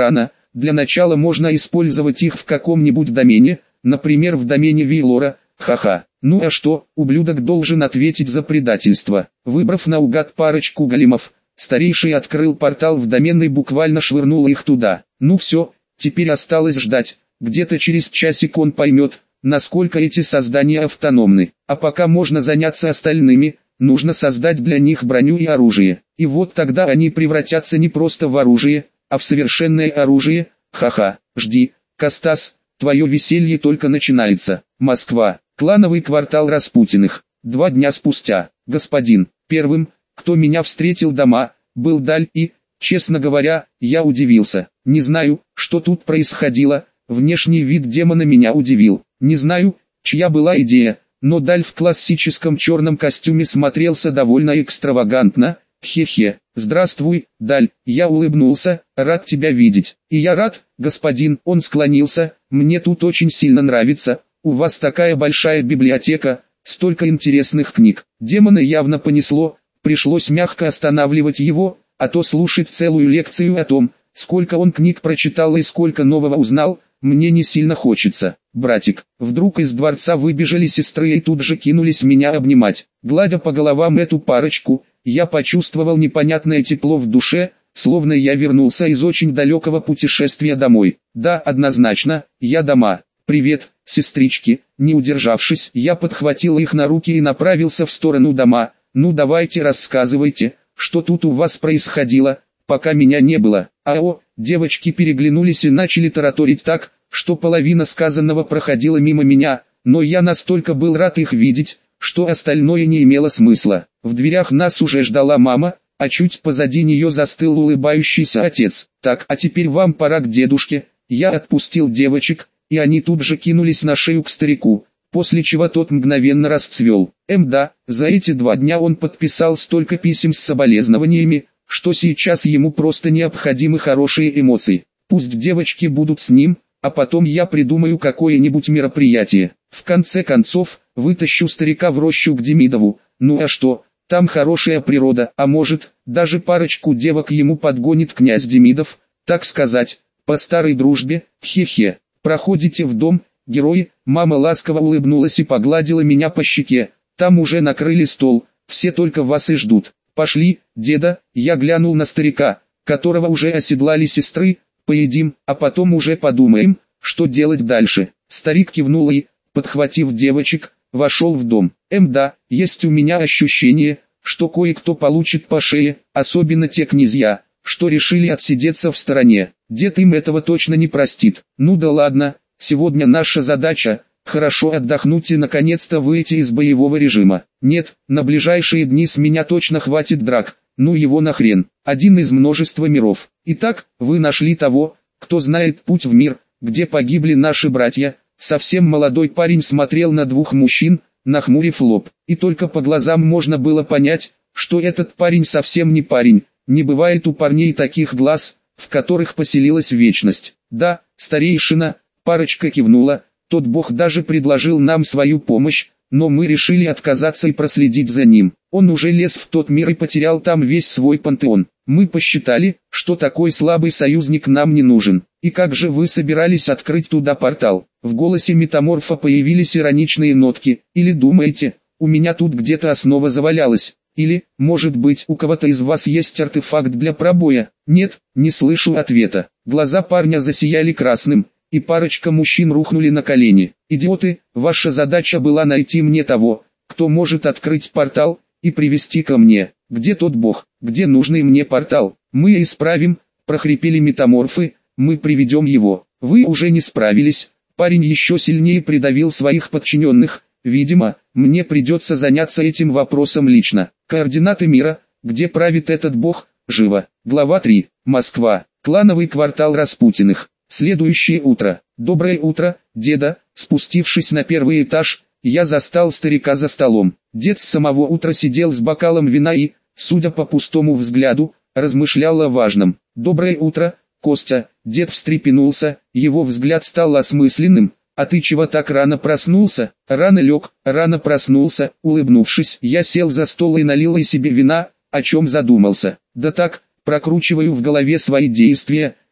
для начала можно использовать их в каком-нибудь домене, например в домене Вейлора, ха-ха. Ну а что, ублюдок должен ответить за предательство. Выбрав наугад парочку големов, старейший открыл портал в домен и буквально швырнул их туда. Ну все, теперь осталось ждать, где-то через часик он поймет, насколько эти создания автономны. А пока можно заняться остальными, нужно создать для них броню и оружие. И вот тогда они превратятся не просто в оружие, а в совершенное оружие. Ха-ха, жди, Костас, твое веселье только начинается. Москва, клановый квартал Распутиных. Два дня спустя, господин, первым, кто меня встретил дома, был Даль и, честно говоря, я удивился. Не знаю, что тут происходило, внешний вид демона меня удивил. Не знаю, чья была идея, но Даль в классическом черном костюме смотрелся довольно экстравагантно. Хе-хе, здравствуй, Даль, я улыбнулся, рад тебя видеть. И я рад, господин, он склонился, мне тут очень сильно нравится, у вас такая большая библиотека, столько интересных книг. Демона явно понесло, пришлось мягко останавливать его, а то слушать целую лекцию о том, сколько он книг прочитал и сколько нового узнал, мне не сильно хочется. Братик, вдруг из дворца выбежали сестры и тут же кинулись меня обнимать. Гладя по головам эту парочку, я почувствовал непонятное тепло в душе, словно я вернулся из очень далекого путешествия домой. Да, однозначно, я дома. Привет, сестрички. Не удержавшись, я подхватил их на руки и направился в сторону дома. Ну давайте рассказывайте, что тут у вас происходило, пока меня не было. Ао, девочки переглянулись и начали тараторить так, что половина сказанного проходила мимо меня, но я настолько был рад их видеть, что остальное не имело смысла. В дверях нас уже ждала мама, а чуть позади нее застыл улыбающийся отец. Так, а теперь вам пора к дедушке. Я отпустил девочек, и они тут же кинулись на шею к старику, после чего тот мгновенно расцвел. Эм да, за эти два дня он подписал столько писем с соболезнованиями, что сейчас ему просто необходимы хорошие эмоции. Пусть девочки будут с ним, а потом я придумаю какое-нибудь мероприятие. В конце концов, вытащу старика в рощу к Демидову. Ну а что, там хорошая природа, а может, даже парочку девок ему подгонит князь Демидов, так сказать, по старой дружбе. Хе-хе. Проходите в дом, герои. Мама ласково улыбнулась и погладила меня по щеке. Там уже накрыли стол, все только вас и ждут. Пошли, деда. Я глянул на старика, которого уже оседлали сестры. Поедим, а потом уже подумаем, что делать дальше. Старик кивнул и, подхватив девочек, вошел в дом. Эм да, есть у меня ощущение, что кое-кто получит по шее, особенно те князья, что решили отсидеться в стороне. Дед им этого точно не простит. Ну да ладно, сегодня наша задача – хорошо отдохнуть и наконец-то выйти из боевого режима. Нет, на ближайшие дни с меня точно хватит драк. Ну его нахрен, один из множества миров. Итак, вы нашли того, кто знает путь в мир, где погибли наши братья. Совсем молодой парень смотрел на двух мужчин, нахмурив лоб. И только по глазам можно было понять, что этот парень совсем не парень. Не бывает у парней таких глаз, в которых поселилась вечность. Да, старейшина, парочка кивнула, тот бог даже предложил нам свою помощь, но мы решили отказаться и проследить за ним. Он уже лез в тот мир и потерял там весь свой пантеон. Мы посчитали, что такой слабый союзник нам не нужен. И как же вы собирались открыть туда портал? В голосе метаморфа появились ироничные нотки. Или думаете, у меня тут где-то основа завалялась? Или, может быть, у кого-то из вас есть артефакт для пробоя? Нет, не слышу ответа. Глаза парня засияли красным, и парочка мужчин рухнули на колени. Идиоты, ваша задача была найти мне того, кто может открыть портал, и привести ко мне. Где тот бог, где нужный мне портал? Мы исправим, прохрипели метаморфы, мы приведем его. Вы уже не справились. Парень еще сильнее придавил своих подчиненных. Видимо, мне придется заняться этим вопросом лично. Координаты мира, где правит этот бог, живо. Глава три. Москва. Клановый квартал Распутиных. Следующее утро. Доброе утро, деда. Спустившись на первый этаж, я застал старика за столом. Дед с самого утра сидел с бокалом вина и, судя по пустому взгляду, размышлял о важном. Доброе утро, Костя. Дед встрепенулся, его взгляд стал осмысленным. А ты чего так рано проснулся? Рано лег, рано проснулся. Улыбнувшись, я сел за стол и налил и себе вина, о чем задумался. Да так, прокручиваю в голове свои действия.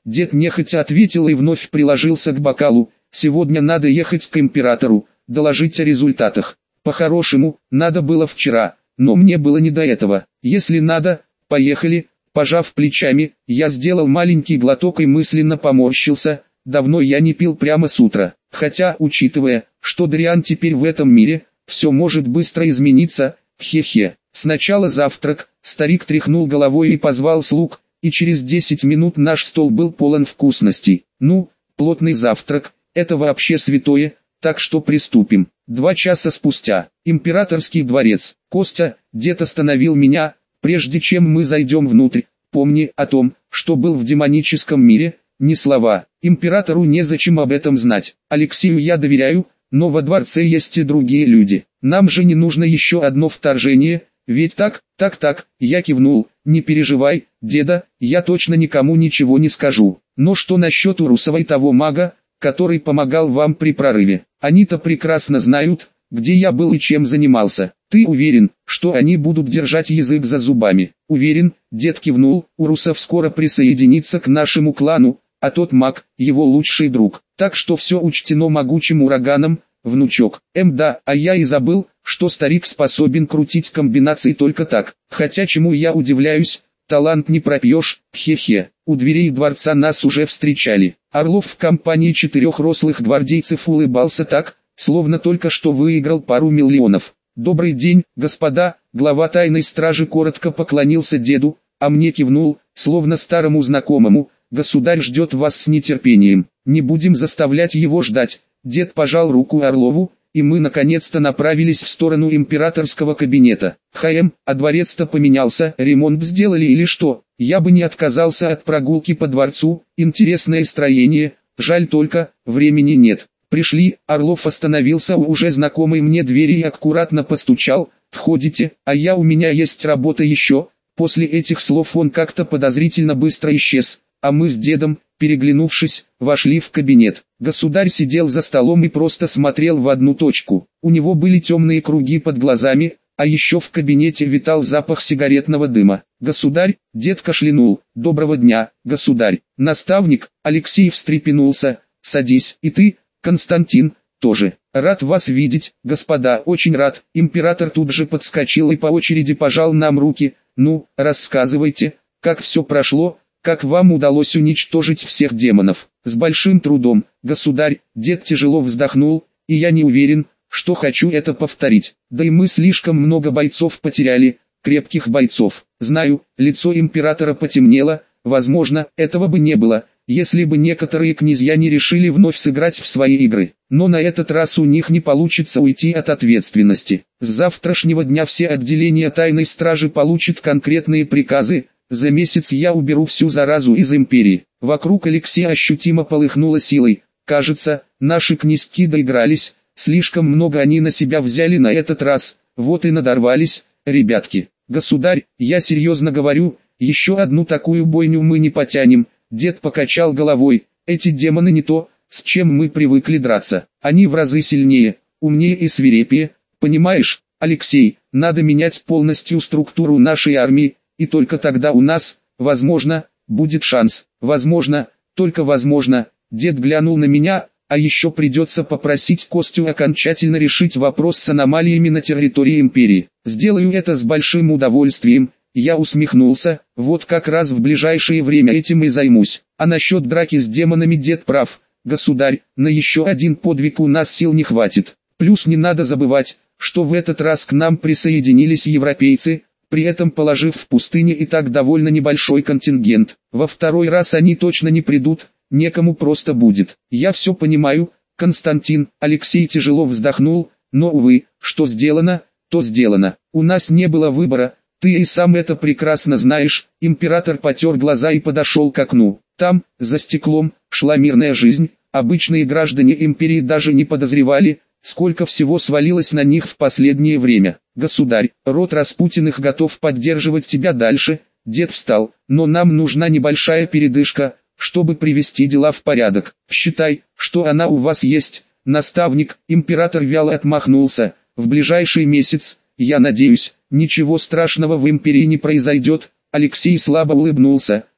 Дед нехотя ответил и вновь приложился к бокалу. Сегодня надо ехать к императору, доложить о результатах. По-хорошему, надо было вчера, но мне было не до этого. Если надо, поехали. Пожав плечами, я сделал маленький глоток и мысленно поморщился. Давно я не пил прямо с утра. Хотя, учитывая, что Дариан теперь в этом мире, все может быстро измениться. Хе-хе. Сначала завтрак. Старик тряхнул головой и позвал слуг, и через десять минут наш стол был полон вкусностей. Ну, плотный завтрак, это вообще святое, так что приступим. Два часа спустя, императорский дворец. Костя, дед остановил меня, прежде чем мы зайдем внутрь. Помни о том, что был в демоническом мире, ни слова. Императору незачем об этом знать. Алексею я доверяю, но во дворце есть и другие люди. Нам же не нужно еще одно вторжение. Ведь так, так, так, я кивнул, не переживай, деда, я точно никому ничего не скажу. Но что насчет Урусова и того мага, который помогал вам при прорыве? Они-то прекрасно знают, где я был и чем занимался. Ты уверен, что они будут держать язык за зубами? Уверен, дед кивнул, Урусов скоро присоединится к нашему клану, а тот маг, его лучший друг. Так что все учтено могучим ураганом, внучок. Эм да, а я и забыл, что старик способен крутить комбинации только так. Хотя чему я удивляюсь, талант не пропьешь, хе-хе. У дверей дворца нас уже встречали. Орлов в компании четырех рослых гвардейцев улыбался так, словно только что выиграл пару миллионов. «Добрый день, господа», глава тайной стражи коротко поклонился деду, а мне кивнул, словно старому знакомому. «Государь ждет вас с нетерпением, не будем заставлять его ждать». Дед пожал руку Орлову, и мы наконец-то направились в сторону императорского кабинета. «Хм, а дворец-то поменялся, ремонт сделали или что? Я бы не отказался от прогулки по дворцу, интересное строение, жаль только, времени нет». «Пришли», Орлов остановился у уже знакомой мне двери и аккуратно постучал. «Входите, а я у меня есть работа еще». После этих слов он как-то подозрительно быстро исчез, а мы с дедом, переглянувшись, вошли в кабинет. Государь сидел за столом и просто смотрел в одну точку. У него были темные круги под глазами, а еще в кабинете витал запах сигаретного дыма. «Государь», дед кашлянул, «доброго дня, государь». Наставник, Алексей встрепенулся, «садись, и ты, Константин, тоже. Рад вас видеть, господа, очень рад». Император тут же подскочил и по очереди пожал нам руки. «Ну, рассказывайте, как все прошло, как вам удалось уничтожить всех демонов?» «С большим трудом, государь», дед тяжело вздохнул, «и я не уверен, что хочу это повторить. Да и мы слишком много бойцов потеряли, крепких бойцов. Знаю, лицо императора потемнело, возможно, этого бы не было, если бы некоторые князья не решили вновь сыграть в свои игры. Но на этот раз у них не получится уйти от ответственности. С завтрашнего дня все отделения тайной стражи получат конкретные приказы. За месяц я уберу всю заразу из империи». Вокруг Алексея ощутимо полыхнуло силой. Кажется, наши князьки доигрались, слишком много они на себя взяли на этот раз, вот и надорвались, ребятки. «Государь, я серьезно говорю, еще одну такую бойню мы не потянем». Дед покачал головой. «Эти демоны не то, с чем мы привыкли драться. Они в разы сильнее, умнее и свирепее. Понимаешь, Алексей, надо менять полностью структуру нашей армии, и только тогда у нас, возможно, будет шанс. Возможно, только возможно». Дед глянул на меня, «а еще придется попросить Костю окончательно решить вопрос с аномалиями на территории империи. Сделаю это с большим удовольствием». Я усмехнулся, «вот как раз в ближайшее время этим и займусь. А насчет драки с демонами дед прав, государь, на еще один подвиг у нас сил не хватит. Плюс не надо забывать, что в этот раз к нам присоединились европейцы, при этом положив в пустыне и так довольно небольшой контингент. Во второй раз они точно не придут, некому просто будет». «Я все понимаю, Константин», Алексей тяжело вздохнул, «но увы, что сделано, то сделано. У нас не было выбора. Ты и сам это прекрасно знаешь». Император потер глаза и подошел к окну. Там, за стеклом, шла мирная жизнь. Обычные граждане империи даже не подозревали, сколько всего свалилось на них в последнее время. «Государь, род Распутиных готов поддерживать тебя дальше». Дед встал, «но нам нужна небольшая передышка, чтобы привести дела в порядок. Считай, что она у вас есть, наставник». Император вяло отмахнулся. «В ближайший месяц, я надеюсь, ничего страшного в империи не произойдет». Алексей слабо улыбнулся.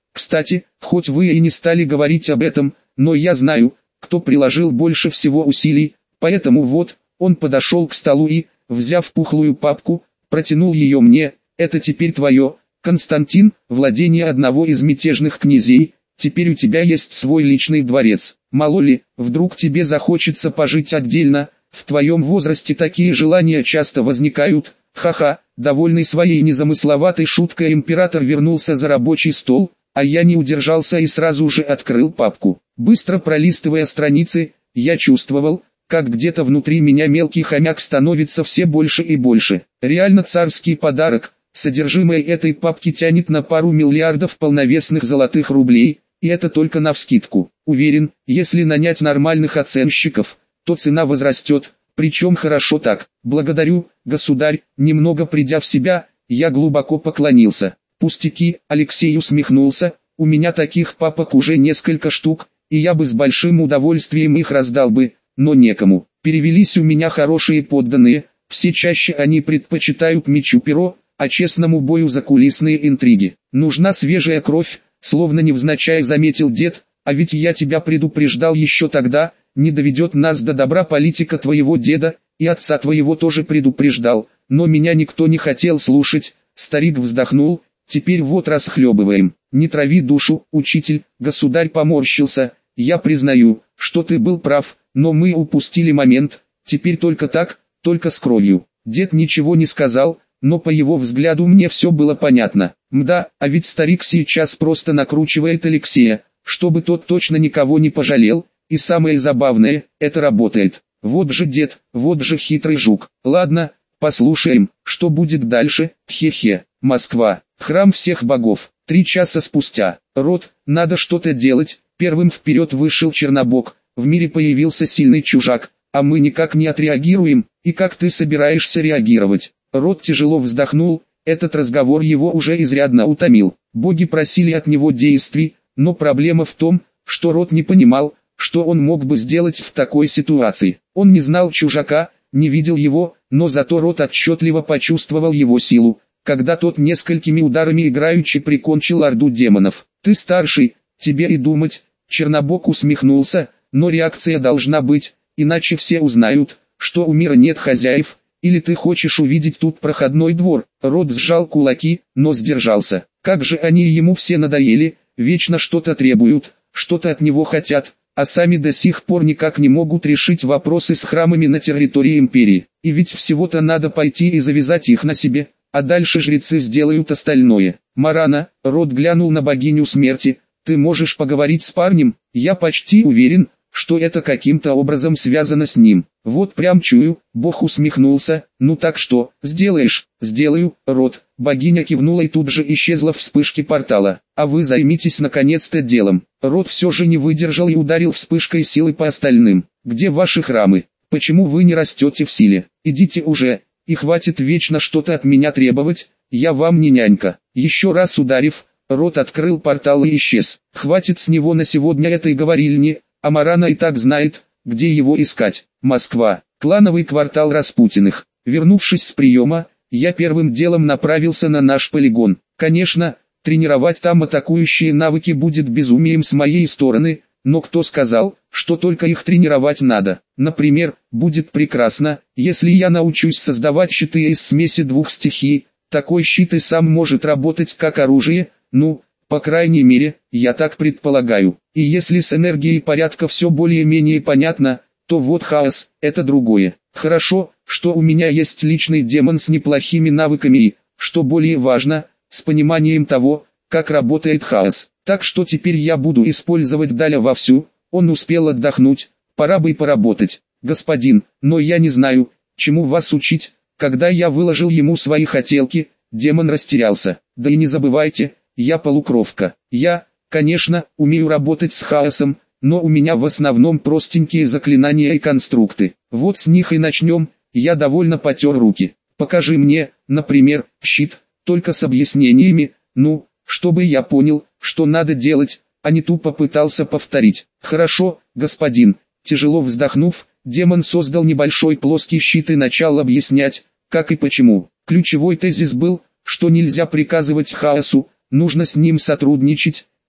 Кстати, хоть вы и не стали говорить об этом, но я знаю, кто приложил больше всего усилий, поэтому вот, он подошел к столу и, взяв пухлую папку, протянул ее мне. Это теперь твое, Константин, владение одного из мятежных князей. Теперь у тебя есть свой личный дворец. Мало ли, вдруг тебе захочется пожить отдельно. В твоем возрасте такие желания часто возникают. Ха-ха. Довольный своей незамысловатой шуткой, император вернулся за рабочий стол, а я не удержался и сразу же открыл папку. Быстро пролистывая страницы, я чувствовал, как где-то внутри меня мелкий хомяк становится все больше и больше. Реально царский подарок. Содержимое этой папки тянет на пару миллиардов полновесных золотых рублей, и это только навскидку. Уверен, если нанять нормальных оценщиков, то цена возрастет, причем хорошо так. Благодарю, государь. Немного придя в себя, я глубоко поклонился. Пустяки, Алексей усмехнулся, у меня таких папок уже несколько штук, и я бы с большим удовольствием их раздал бы, но некому. Перевелись у меня хорошие подданные, все чаще они предпочитают мечу перо, а честному бою закулисные интриги. Нужна свежая кровь, словно невзначай заметил дед, а ведь я тебя предупреждал еще тогда, не доведет нас до добра политика твоего деда, и отца твоего тоже предупреждал, но меня никто не хотел слушать. Старик вздохнул, теперь вот расхлебываем. Не трави душу, учитель. Государь поморщился. Я признаю, что ты был прав, но мы упустили момент, теперь только так, только с кровью. Дед ничего не сказал, но по его взгляду мне все было понятно. Мда, а ведь старик сейчас просто накручивает Алексея, чтобы тот точно никого не пожалел, и самое забавное, это работает. Вот же дед, вот же хитрый жук. Ладно, послушаем, что будет дальше. Хе-хе. Москва, храм всех богов. Три часа спустя. Род, надо что-то делать. Первым вперед вышел Чернобог. В мире появился сильный чужак, а мы никак не отреагируем. И как ты собираешься реагировать? Род тяжело вздохнул. Этот разговор его уже изрядно утомил. Боги просили от него действий, но проблема в том, что Род не понимал, что он мог бы сделать в такой ситуации. Он не знал чужака, не видел его, но зато Род отчетливо почувствовал его силу, когда тот несколькими ударами играючи прикончил орду демонов. «Ты старший, тебе и думать», — Чернобог усмехнулся, «но реакция должна быть, иначе все узнают, что у мира нет хозяев, или ты хочешь увидеть тут проходной двор». Род сжал кулаки, но сдержался. Как же они ему все надоели, вечно что-то требуют, что-то от него хотят, а сами до сих пор никак не могут решить вопросы с храмами на территории империи. И ведь всего-то надо пойти и завязать их на себе, а дальше жрецы сделают остальное. Марана, Род глянул на богиню смерти, ты можешь поговорить с парнем? Я почти уверен, что это каким-то образом связано с ним. Вот прям чую. Бог усмехнулся. Ну так что, сделаешь? Сделаю, Род. Богиня кивнула и тут же исчезла в вспышке портала. А вы займитесь наконец-то делом. Род все же не выдержал и ударил вспышкой силы по остальным. Где ваши храмы? Почему вы не растете в силе? Идите уже, и хватит вечно что-то от меня требовать, я вам не нянька. Еще раз ударив, Род открыл портал и исчез. Хватит с него на сегодня этой говорильни. А Марана и так знает, где его искать. Москва, клановый квартал Распутиных. Вернувшись с приема, я первым делом направился на наш полигон. Конечно, тренировать там атакующие навыки будет безумием с моей стороны, но кто сказал, что только их тренировать надо? Например, будет прекрасно, если я научусь создавать щиты из смеси двух стихий. Такой щит и сам может работать как оружие, ну... По крайней мере, я так предполагаю. И если с энергией порядка все более-менее понятно, то вот хаос – это другое. Хорошо, что у меня есть личный демон с неплохими навыками и, что более важно, с пониманием того, как работает хаос. Так что теперь я буду использовать Даля вовсю. Он успел отдохнуть, пора бы и поработать. Господин, но я не знаю, чему вас учить. Когда я выложил ему свои хотелки, демон растерялся. Да и не забывайте, я полукровка. Я, конечно, умею работать с хаосом, но у меня в основном простенькие заклинания и конструкты. Вот с них и начнем. Я довольно потер руки. Покажи мне, например, щит, только с объяснениями, ну, чтобы я понял, что надо делать, а не тупо пытался повторить. Хорошо, господин. Тяжело вздохнув, демон создал небольшой плоский щит и начал объяснять, как и почему. Ключевой тезис был, что нельзя приказывать хаосу, нужно с ним сотрудничать,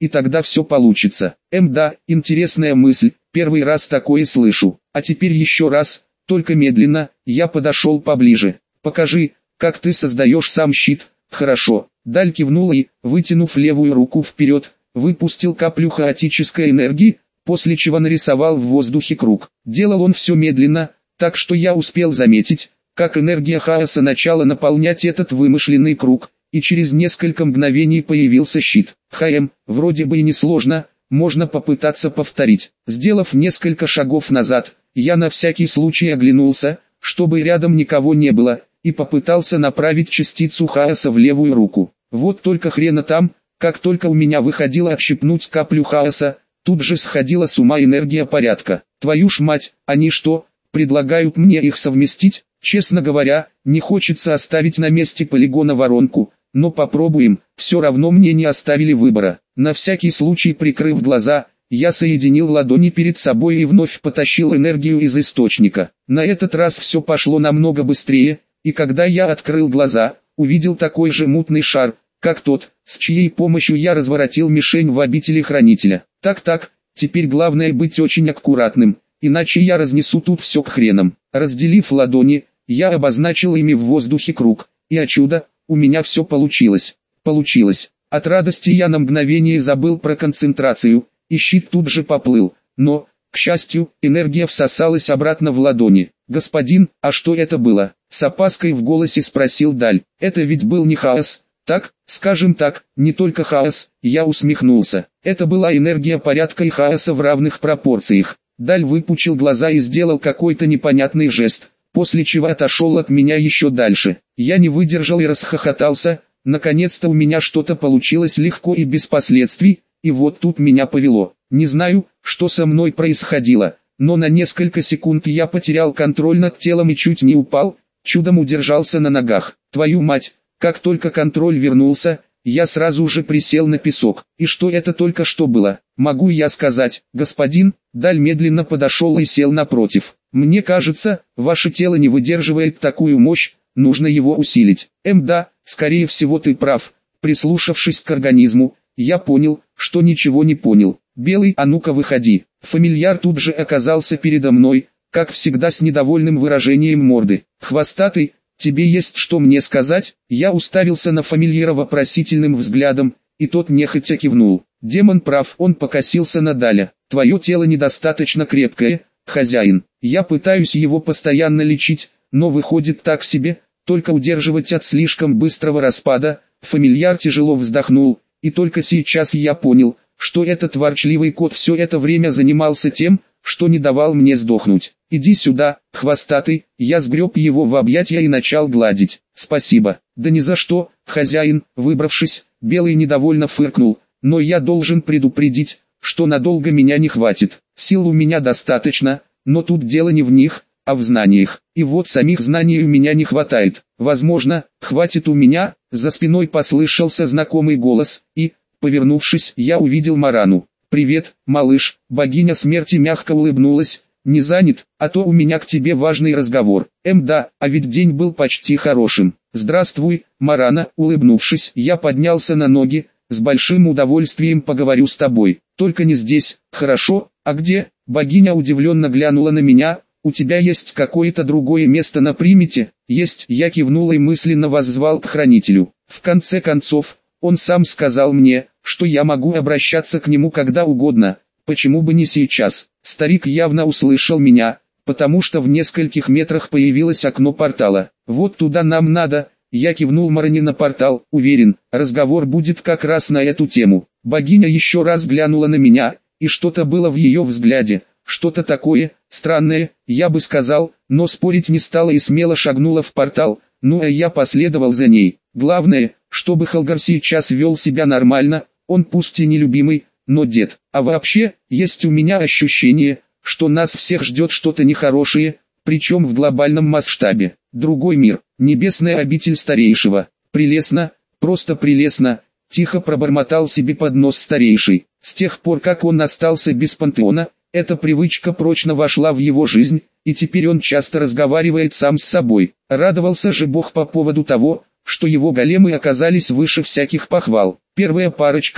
и тогда все получится. Эм да, интересная мысль, первый раз такое слышу. А теперь еще раз, только медленно. Я подошел поближе. Покажи, как ты создаешь сам щит. Хорошо. Даль кивнул и, вытянув левую руку вперед, выпустил каплю хаотической энергии, после чего нарисовал в воздухе круг. Делал он все медленно, так что я успел заметить, как энергия хаоса начала наполнять этот вымышленный круг, и через несколько мгновений появился щит. Хм, вроде бы и несложно, можно попытаться повторить. Сделав несколько шагов назад, я на всякий случай оглянулся, чтобы рядом никого не было, и попытался направить частицу хаоса в левую руку. Вот только хрена там, как только у меня выходило отщипнуть каплю хаоса, тут же сходила с ума энергия порядка. Твою ж мать, они что, предлагают мне их совместить? Честно говоря, не хочется оставить на месте полигона воронку, но попробуем, все равно мне не оставили выбора. На всякий случай прикрыв глаза, я соединил ладони перед собой и вновь потащил энергию из источника. На этот раз все пошло намного быстрее, и когда я открыл глаза, увидел такой же мутный шар, как тот, с чьей помощью я разворотил мишень в обители Хранителя. Так-так, теперь главное быть очень аккуратным, иначе я разнесу тут все к хренам. Разделив ладони, я обозначил ими в воздухе круг, и о чудо, у меня все получилось. Получилось. От радости я на мгновение забыл про концентрацию, и щит тут же поплыл, но, к счастью, энергия всосалась обратно в ладони. «Господин, а что это было?» — с опаской в голосе спросил Даль. «Это ведь был не хаос, так, скажем так, не только хаос», — я усмехнулся. «Это была энергия порядка и хаоса в равных пропорциях». Даль выпучил глаза и сделал какой-то непонятный жест, после чего отошел от меня еще дальше. Я не выдержал и расхохотался, наконец-то у меня что-то получилось легко и без последствий, и вот тут меня повело. Не знаю, что со мной происходило, но на несколько секунд я потерял контроль над телом и чуть не упал, чудом удержался на ногах. Твою мать, как только контроль вернулся, я сразу же присел на песок. И что это только что было? Могу я сказать, господин? Даль медленно подошел и сел напротив. Мне кажется, ваше тело не выдерживает такую мощь, нужно его усилить. Эм да, скорее всего ты прав. Прислушавшись к организму, я понял, что ничего не понял. Белый, а ну-ка выходи. Фамильяр тут же оказался передо мной, как всегда с недовольным выражением морды. Хвостатый, тебе есть что мне сказать? Я уставился на фамильяра вопросительным взглядом, и тот нехотя кивнул. Демон прав, он покосился на Даля. Твое тело недостаточно крепкое, хозяин. Я пытаюсь его постоянно лечить, но выходит так себе, только удерживать от слишком быстрого распада. Фамильяр тяжело вздохнул, и только сейчас я понял, что этот ворчливый кот все это время занимался тем, что не давал мне сдохнуть. Иди сюда, хвостатый. Я сгреб его в объятья и начал гладить. Спасибо. Да ни за что, хозяин. Выбравшись, Белый недовольно фыркнул, но я должен предупредить, что надолго меня не хватит. Сил у меня достаточно, но тут дело не в них, а в знаниях. И вот самих знаний у меня не хватает. Возможно, хватит у меня. За спиной послышался знакомый голос, и, повернувшись, я увидел Марану. «Привет, малыш», богиня смерти мягко улыбнулась. «Не занят, а то у меня к тебе важный разговор». «Эм да, а ведь день был почти хорошим». «Здравствуй, Марана», улыбнувшись, я поднялся на ноги. «С большим удовольствием поговорю с тобой. Только не здесь, хорошо? А где?» Богиня удивленно глянула на меня. «У тебя есть какое-то другое место на примете?» «Есть», я кивнул и мысленно воззвал к хранителю. В конце концов, он сам сказал мне, что я могу обращаться к нему когда угодно, почему бы не сейчас. Старик явно услышал меня, потому что в нескольких метрах появилось окно портала. «Вот туда нам надо», я кивнул Маране на портал, уверен, разговор будет как раз на эту тему. Богиня еще раз глянула на меня, и что-то было в ее взгляде, что-то такое, странное, я бы сказал, но спорить не стала и смело шагнула в портал, ну а я последовал за ней. Главное, чтобы Холгар сейчас вел себя нормально, он пусть и нелюбимый, но дед. А вообще, есть у меня ощущение, что нас всех ждет что-то нехорошее, причем в глобальном масштабе. Другой мир, небесная обитель старейшего. Прелестно, просто прелестно, тихо пробормотал себе под нос старейший. С тех пор как он остался без пантеона, эта привычка прочно вошла в его жизнь, и теперь он часто разговаривает сам с собой. Радовался же Бог по поводу того, что его големы оказались выше всяких похвал. Первая парочка,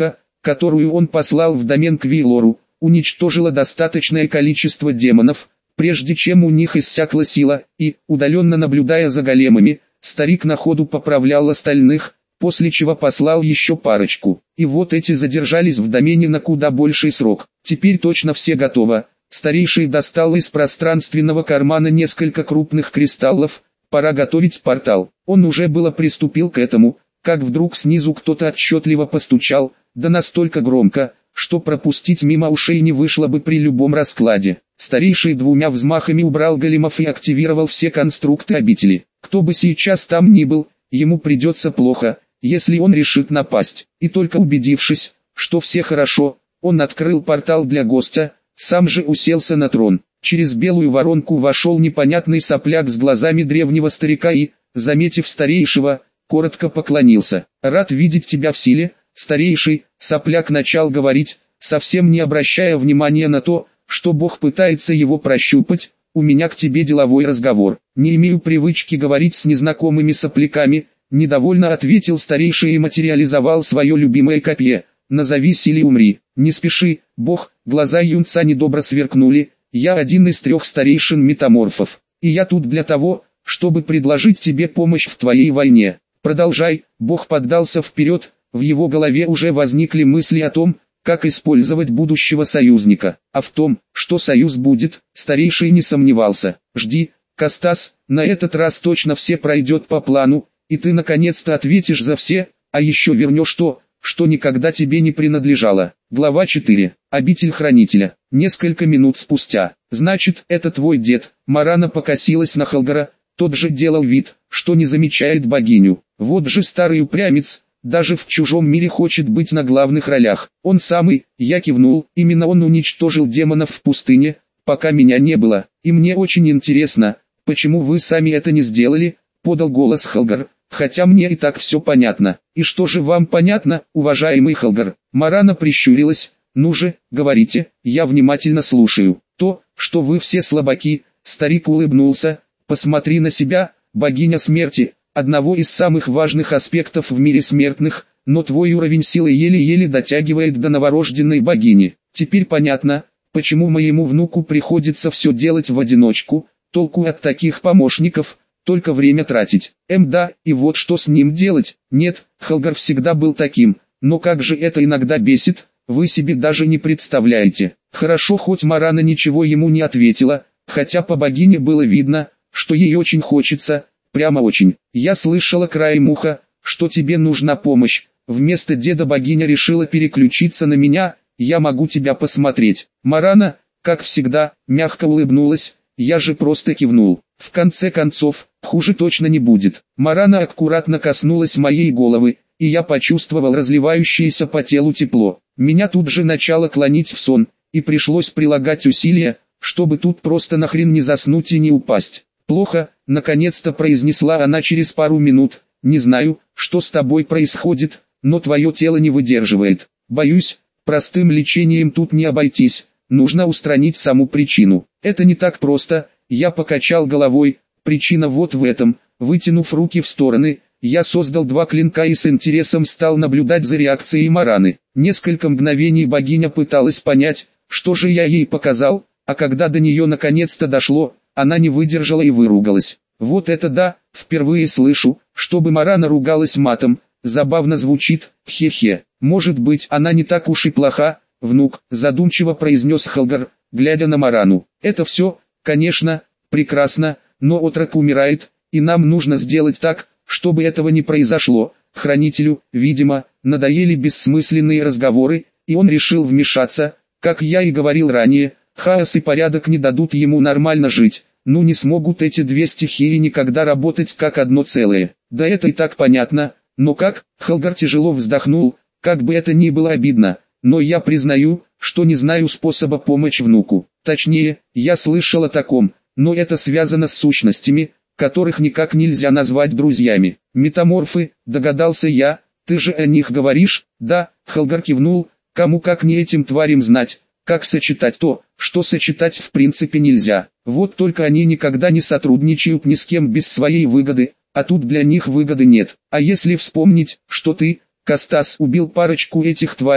которую он послал в домен к Вейлору, уничтожила достаточное количество демонов, прежде чем у них иссякла сила, и, удаленно наблюдая за големами, старик на ходу поправлял остальных, после чего послал еще парочку. И вот эти задержались в домене на куда больший срок. Теперь точно все готово. Старейший достал из пространственного кармана несколько крупных кристаллов, пора готовить портал. Он уже было приступил к этому, как вдруг снизу кто-то отчетливо постучал, да настолько громко, что пропустить мимо ушей не вышло бы при любом раскладе. Старейший двумя взмахами убрал големов и активировал все конструкты обители. Кто бы сейчас там ни был, ему придется плохо, если он решит напасть. И только убедившись, что все хорошо, он открыл портал для гостя, сам же уселся на трон. Через белую воронку вошел непонятный сопляк с глазами древнего старика и, заметив старейшего, коротко поклонился. «Рад видеть тебя в силе, старейший», сопляк начал говорить, совсем не обращая внимания на то, что Бог пытается его прощупать. «У меня к тебе деловой разговор. Не имею привычки говорить с незнакомыми сопляками», недовольно ответил старейший и материализовал свое любимое копье. «Назовись или умри». «Не спеши, Бог», глаза юнца недобро сверкнули, «я один из трех старейшин метаморфов, и я тут для того, чтобы предложить тебе помощь в твоей войне. Продолжай». Бог поддался вперед, в его голове уже возникли мысли о том, как использовать будущего союзника. А в том, что союз будет, старейший не сомневался. «Жди, Кастас, на этот раз точно все пройдет по плану, и ты наконец-то ответишь за все, а еще вернешь то, что никогда тебе не принадлежало». Глава четыре. Обитель Хранителя. Несколько минут спустя. «Значит, это твой дед». Марана покосилась на Халгара, тот же делал вид, что не замечает богиню. Вот же старый упрямец, даже в чужом мире хочет быть на главных ролях. «Он самый», я кивнул, «именно он уничтожил демонов в пустыне, пока меня не было, и мне очень интересно, почему вы сами это не сделали», подал голос Халгар. «Хотя мне и так все понятно». «И что же вам понятно, уважаемый Халгар?» Марана прищурилась. «Ну же, говорите, я внимательно слушаю». «То, что вы все слабаки», старик улыбнулся. «Посмотри на себя, богиня смерти, одного из самых важных аспектов в мире смертных, но твой уровень силы еле-еле дотягивает до новорожденной богини. Теперь понятно, почему моему внуку приходится все делать в одиночку, толку от таких помощников, только время тратить. Эм да, и вот что с ним делать?» «Нет, Халгар всегда был таким, но как же это иногда бесит, вы себе даже не представляете». Хорошо, хоть Марана ничего ему не ответила, хотя по богине было видно, что ей очень хочется, прямо очень. «Я слышала краем уха, что тебе нужна помощь. Вместо деда богиня решила переключиться на меня, я могу тебя посмотреть». Марана, как всегда, мягко улыбнулась, я же просто кивнул. В конце концов, хуже точно не будет. Марана аккуратно коснулась моей головы, и я почувствовал разливающееся по телу тепло. Меня тут же начало клонить в сон, и пришлось прилагать усилия, чтобы тут просто нахрен не заснуть и не упасть. «Плохо», — наконец-то произнесла она через пару минут, «не знаю, что с тобой происходит, но твое тело не выдерживает. Боюсь, простым лечением тут не обойтись, нужно устранить саму причину». «Это не так просто», — я покачал головой, «причина вот в этом». Вытянув руки в стороны, я создал два клинка и с интересом стал наблюдать за реакцией Мараны. Несколько мгновений богиня пыталась понять, что же я ей показал, а когда до нее наконец-то дошло, она не выдержала и выругалась. «Вот это да, впервые слышу, чтобы Марана ругалась матом, забавно звучит, хе-хе. Может быть, она не так уж и плоха, внук», задумчиво произнес Халгар, глядя на Марану. «Это все, конечно, прекрасно, но отрок умирает, и нам нужно сделать так, чтобы этого не произошло». Хранителю, видимо, надоели бессмысленные разговоры, и он решил вмешаться. Как я и говорил ранее, хаос и порядок не дадут ему нормально жить. Ну не смогут эти две стихии никогда работать как одно целое. Да это и так понятно, но как? Халгар тяжело вздохнул, как бы это ни было обидно, но я признаю, что не знаю способа помочь внуку. Точнее, я слышал о таком, но это связано с сущностями, которых никак нельзя назвать друзьями. Метаморфы, догадался я, ты же о них говоришь? Да, Халгар кивнул, кому как не этим тварям знать, как сочетать то, что сочетать в принципе нельзя. Вот только они никогда не сотрудничают ни с кем без своей выгоды, а тут для них выгоды нет. А если вспомнить, что ты, Кастас, убил парочку этих тварей,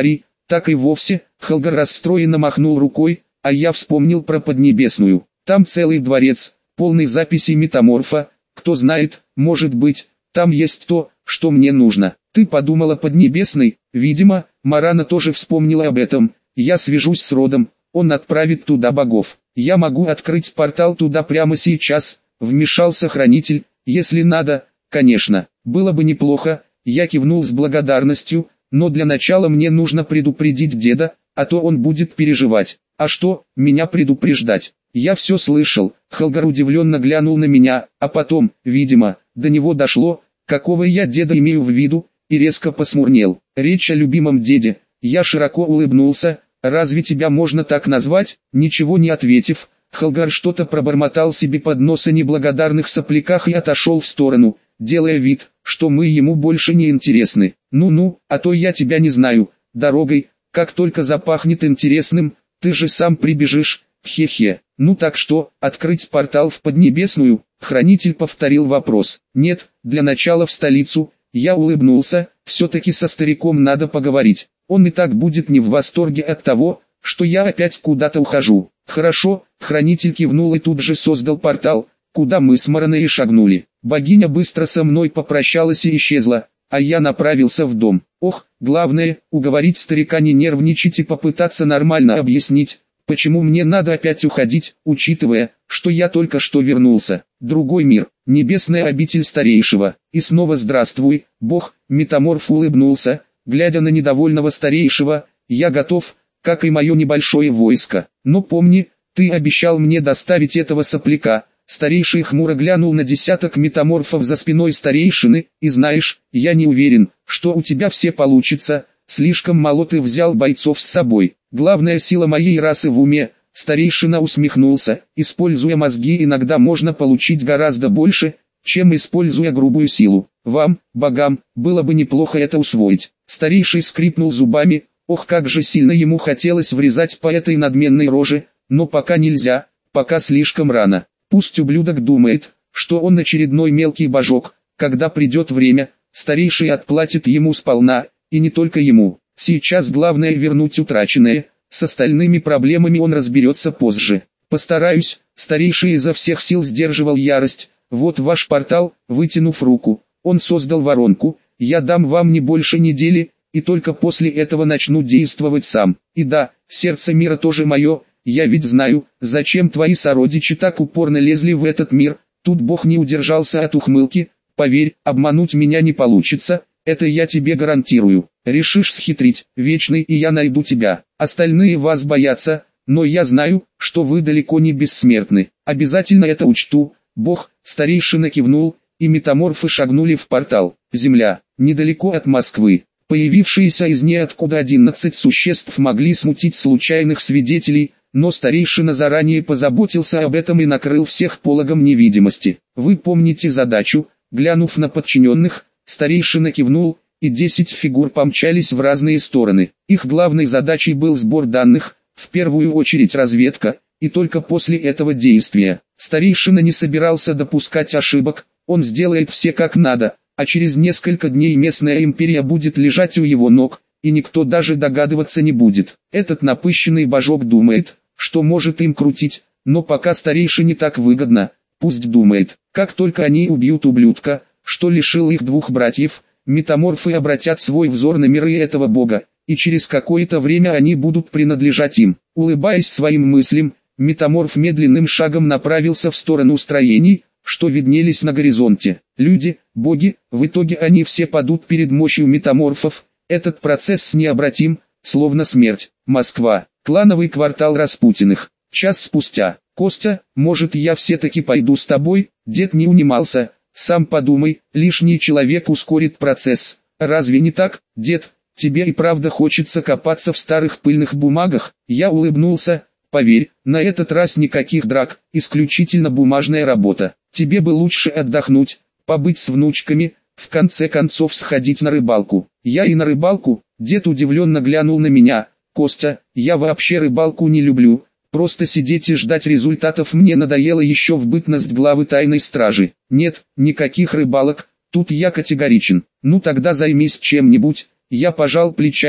Так и вовсе, Холгар расстроенно махнул рукой, а я вспомнил про Поднебесную. Там целый дворец, полный записей метаморфа, кто знает, может быть, там есть то, что мне нужно. Ты подумала о Поднебесной? Видимо, Марана тоже вспомнила об этом. Я свяжусь с родом, он отправит туда богов. Я могу открыть портал туда прямо сейчас, вмешался хранитель, если надо, конечно. Было бы неплохо, я кивнул с благодарностью, но для начала мне нужно предупредить деда, а то он будет переживать. А что, меня предупреждать? Я все слышал. Холгар удивленно глянул на меня, а потом, видимо, до него дошло, какого я деда имею в виду, и резко посмурнел. Речь о любимом деде. Я широко улыбнулся. Разве тебя можно так назвать? Ничего не ответив, Холгар что-то пробормотал себе под нос о неблагодарных сопляках и отошел в сторону, делая вид, что мы ему больше не интересны. Ну-ну, а то я тебя не знаю. Дорогой, как только запахнет интересным, ты же сам прибежишь. Хе-хе. Ну так что, открыть портал в Поднебесную? Хранитель повторил вопрос. Нет, для начала в столицу. Я улыбнулся, все-таки со стариком надо поговорить. Он и так будет не в восторге от того, что я опять куда-то ухожу. Хорошо, хранитель кивнул и тут же создал портал, куда мы с Мараной шагнули. Богиня быстро со мной попрощалась и исчезла, а я направился в дом. Ох, главное, уговорить старика не нервничать и попытаться нормально объяснить, почему мне надо опять уходить, учитывая, что я только что вернулся. Другой мир, небесная обитель старейшего. И снова здравствуй, бог. Метаморф улыбнулся, глядя на недовольного старейшего. Я готов, как и мое небольшое войско. Но помни, ты обещал мне доставить этого сопляка. Старейший хмуро глянул на десяток метаморфов за спиной старейшины. И знаешь, я не уверен, что у тебя все получится. Слишком мало ты взял бойцов с собой. Главная сила моей расы в уме. Старейшина усмехнулся. Используя мозги иногда можно получить гораздо больше, чем используя грубую силу. Вам, богам, было бы неплохо это усвоить. Старейший скрипнул зубами. Ох, как же сильно ему хотелось врезать по этой надменной роже, но пока нельзя, пока слишком рано. Пусть ублюдок думает, что он очередной мелкий божок. Когда придет время, старейший отплатит ему сполна, и не только ему. Сейчас главное вернуть утраченное, с остальными проблемами он разберется позже. Постараюсь, старейший изо всех сил сдерживал ярость. Вот ваш портал. Вытянув руку, он создал воронку. Я дам вам не больше недели, и только после этого начну действовать сам. И да, сердце мира тоже мое, я ведь знаю, зачем твои сородичи так упорно лезли в этот мир. Тут бог не удержался от ухмылки. Поверь, обмануть меня не получится, это я тебе гарантирую. Решишь схитрить, Вечный, и я найду тебя. Остальные вас боятся, но я знаю, что вы далеко не бессмертны. Обязательно это учту. Бог, старейшина кивнул, и метаморфы шагнули в портал. Земля, недалеко от Москвы. Появившиеся из ниоткуда одиннадцать существ могли смутить случайных свидетелей, но старейшина заранее позаботился об этом и накрыл всех пологом невидимости. Вы помните задачу? Глянув на подчиненных, старейшина кивнул, и десять фигур помчались в разные стороны. Их главной задачей был сбор данных, в первую очередь разведка, и только после этого действия. Старейшина не собирался допускать ошибок, он сделает все как надо, а через несколько дней местная империя будет лежать у его ног, и никто даже догадываться не будет. Этот напыщенный божок думает, что может им крутить, но пока старейшине так выгодно, пусть думает. Как только они убьют ублюдка, что лишил их двух братьев, метаморфы обратят свой взор на миры этого бога, и через какое-то время они будут принадлежать им. Улыбаясь своим мыслям, метаморф медленным шагом направился в сторону строений, что виднелись на горизонте. Люди, боги, в итоге они все падут перед мощью метаморфов. Этот процесс необратим, словно смерть. Москва, клановый квартал Распутиных. Час спустя. Костя, может я все-таки пойду с тобой? Дед не унимался. Сам подумай, лишний человек ускорит процесс. Разве не так, дед? Тебе и правда хочется копаться в старых пыльных бумагах? Я улыбнулся. Поверь, на этот раз никаких драк, исключительно бумажная работа. Тебе бы лучше отдохнуть, побыть с внучками, в конце концов сходить на рыбалку. Я и на рыбалку? Дед удивленно глянул на меня. Костя, я вообще рыбалку не люблю. Просто сидеть и ждать результатов мне надоело еще в бытность главы тайной стражи. Нет, никаких рыбалок, тут я категоричен. Ну тогда займись чем-нибудь. Я пожал плечами,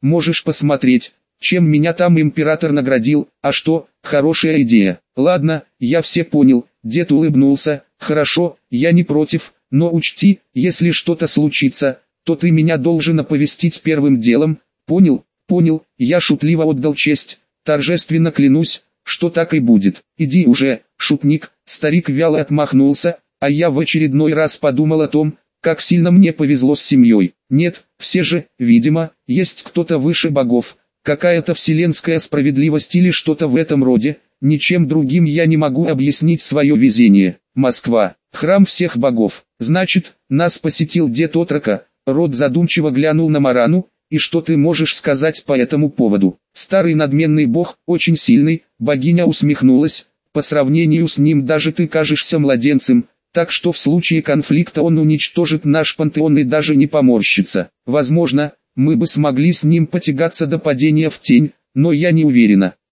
можешь посмотреть, чем меня там император наградил. А что, хорошая идея. Ладно, я все понял. Дед улыбнулся. Хорошо, я не против, но учти, если что-то случится, то ты меня должен оповестить первым делом. Понял? Понял. Я шутливо отдал честь. Торжественно клянусь, что так и будет. Иди уже, шутник. Старик вяло отмахнулся, а я в очередной раз подумал о том, как сильно мне повезло с семьей. Нет, все же, видимо, есть кто-то выше богов, какая-то вселенская справедливость или что-то в этом роде. Ничем другим я не могу объяснить свое везение. Москва, храм всех богов. Значит, нас посетил дед отрока. Род задумчиво глянул на Марану. И что ты можешь сказать по этому поводу? Старый надменный бог, очень сильный. Богиня усмехнулась. По сравнению с ним даже ты кажешься младенцем. Так что в случае конфликта он уничтожит наш пантеон и даже не поморщится. Возможно, мы бы смогли с ним потягаться до падения в тень, но я не уверена.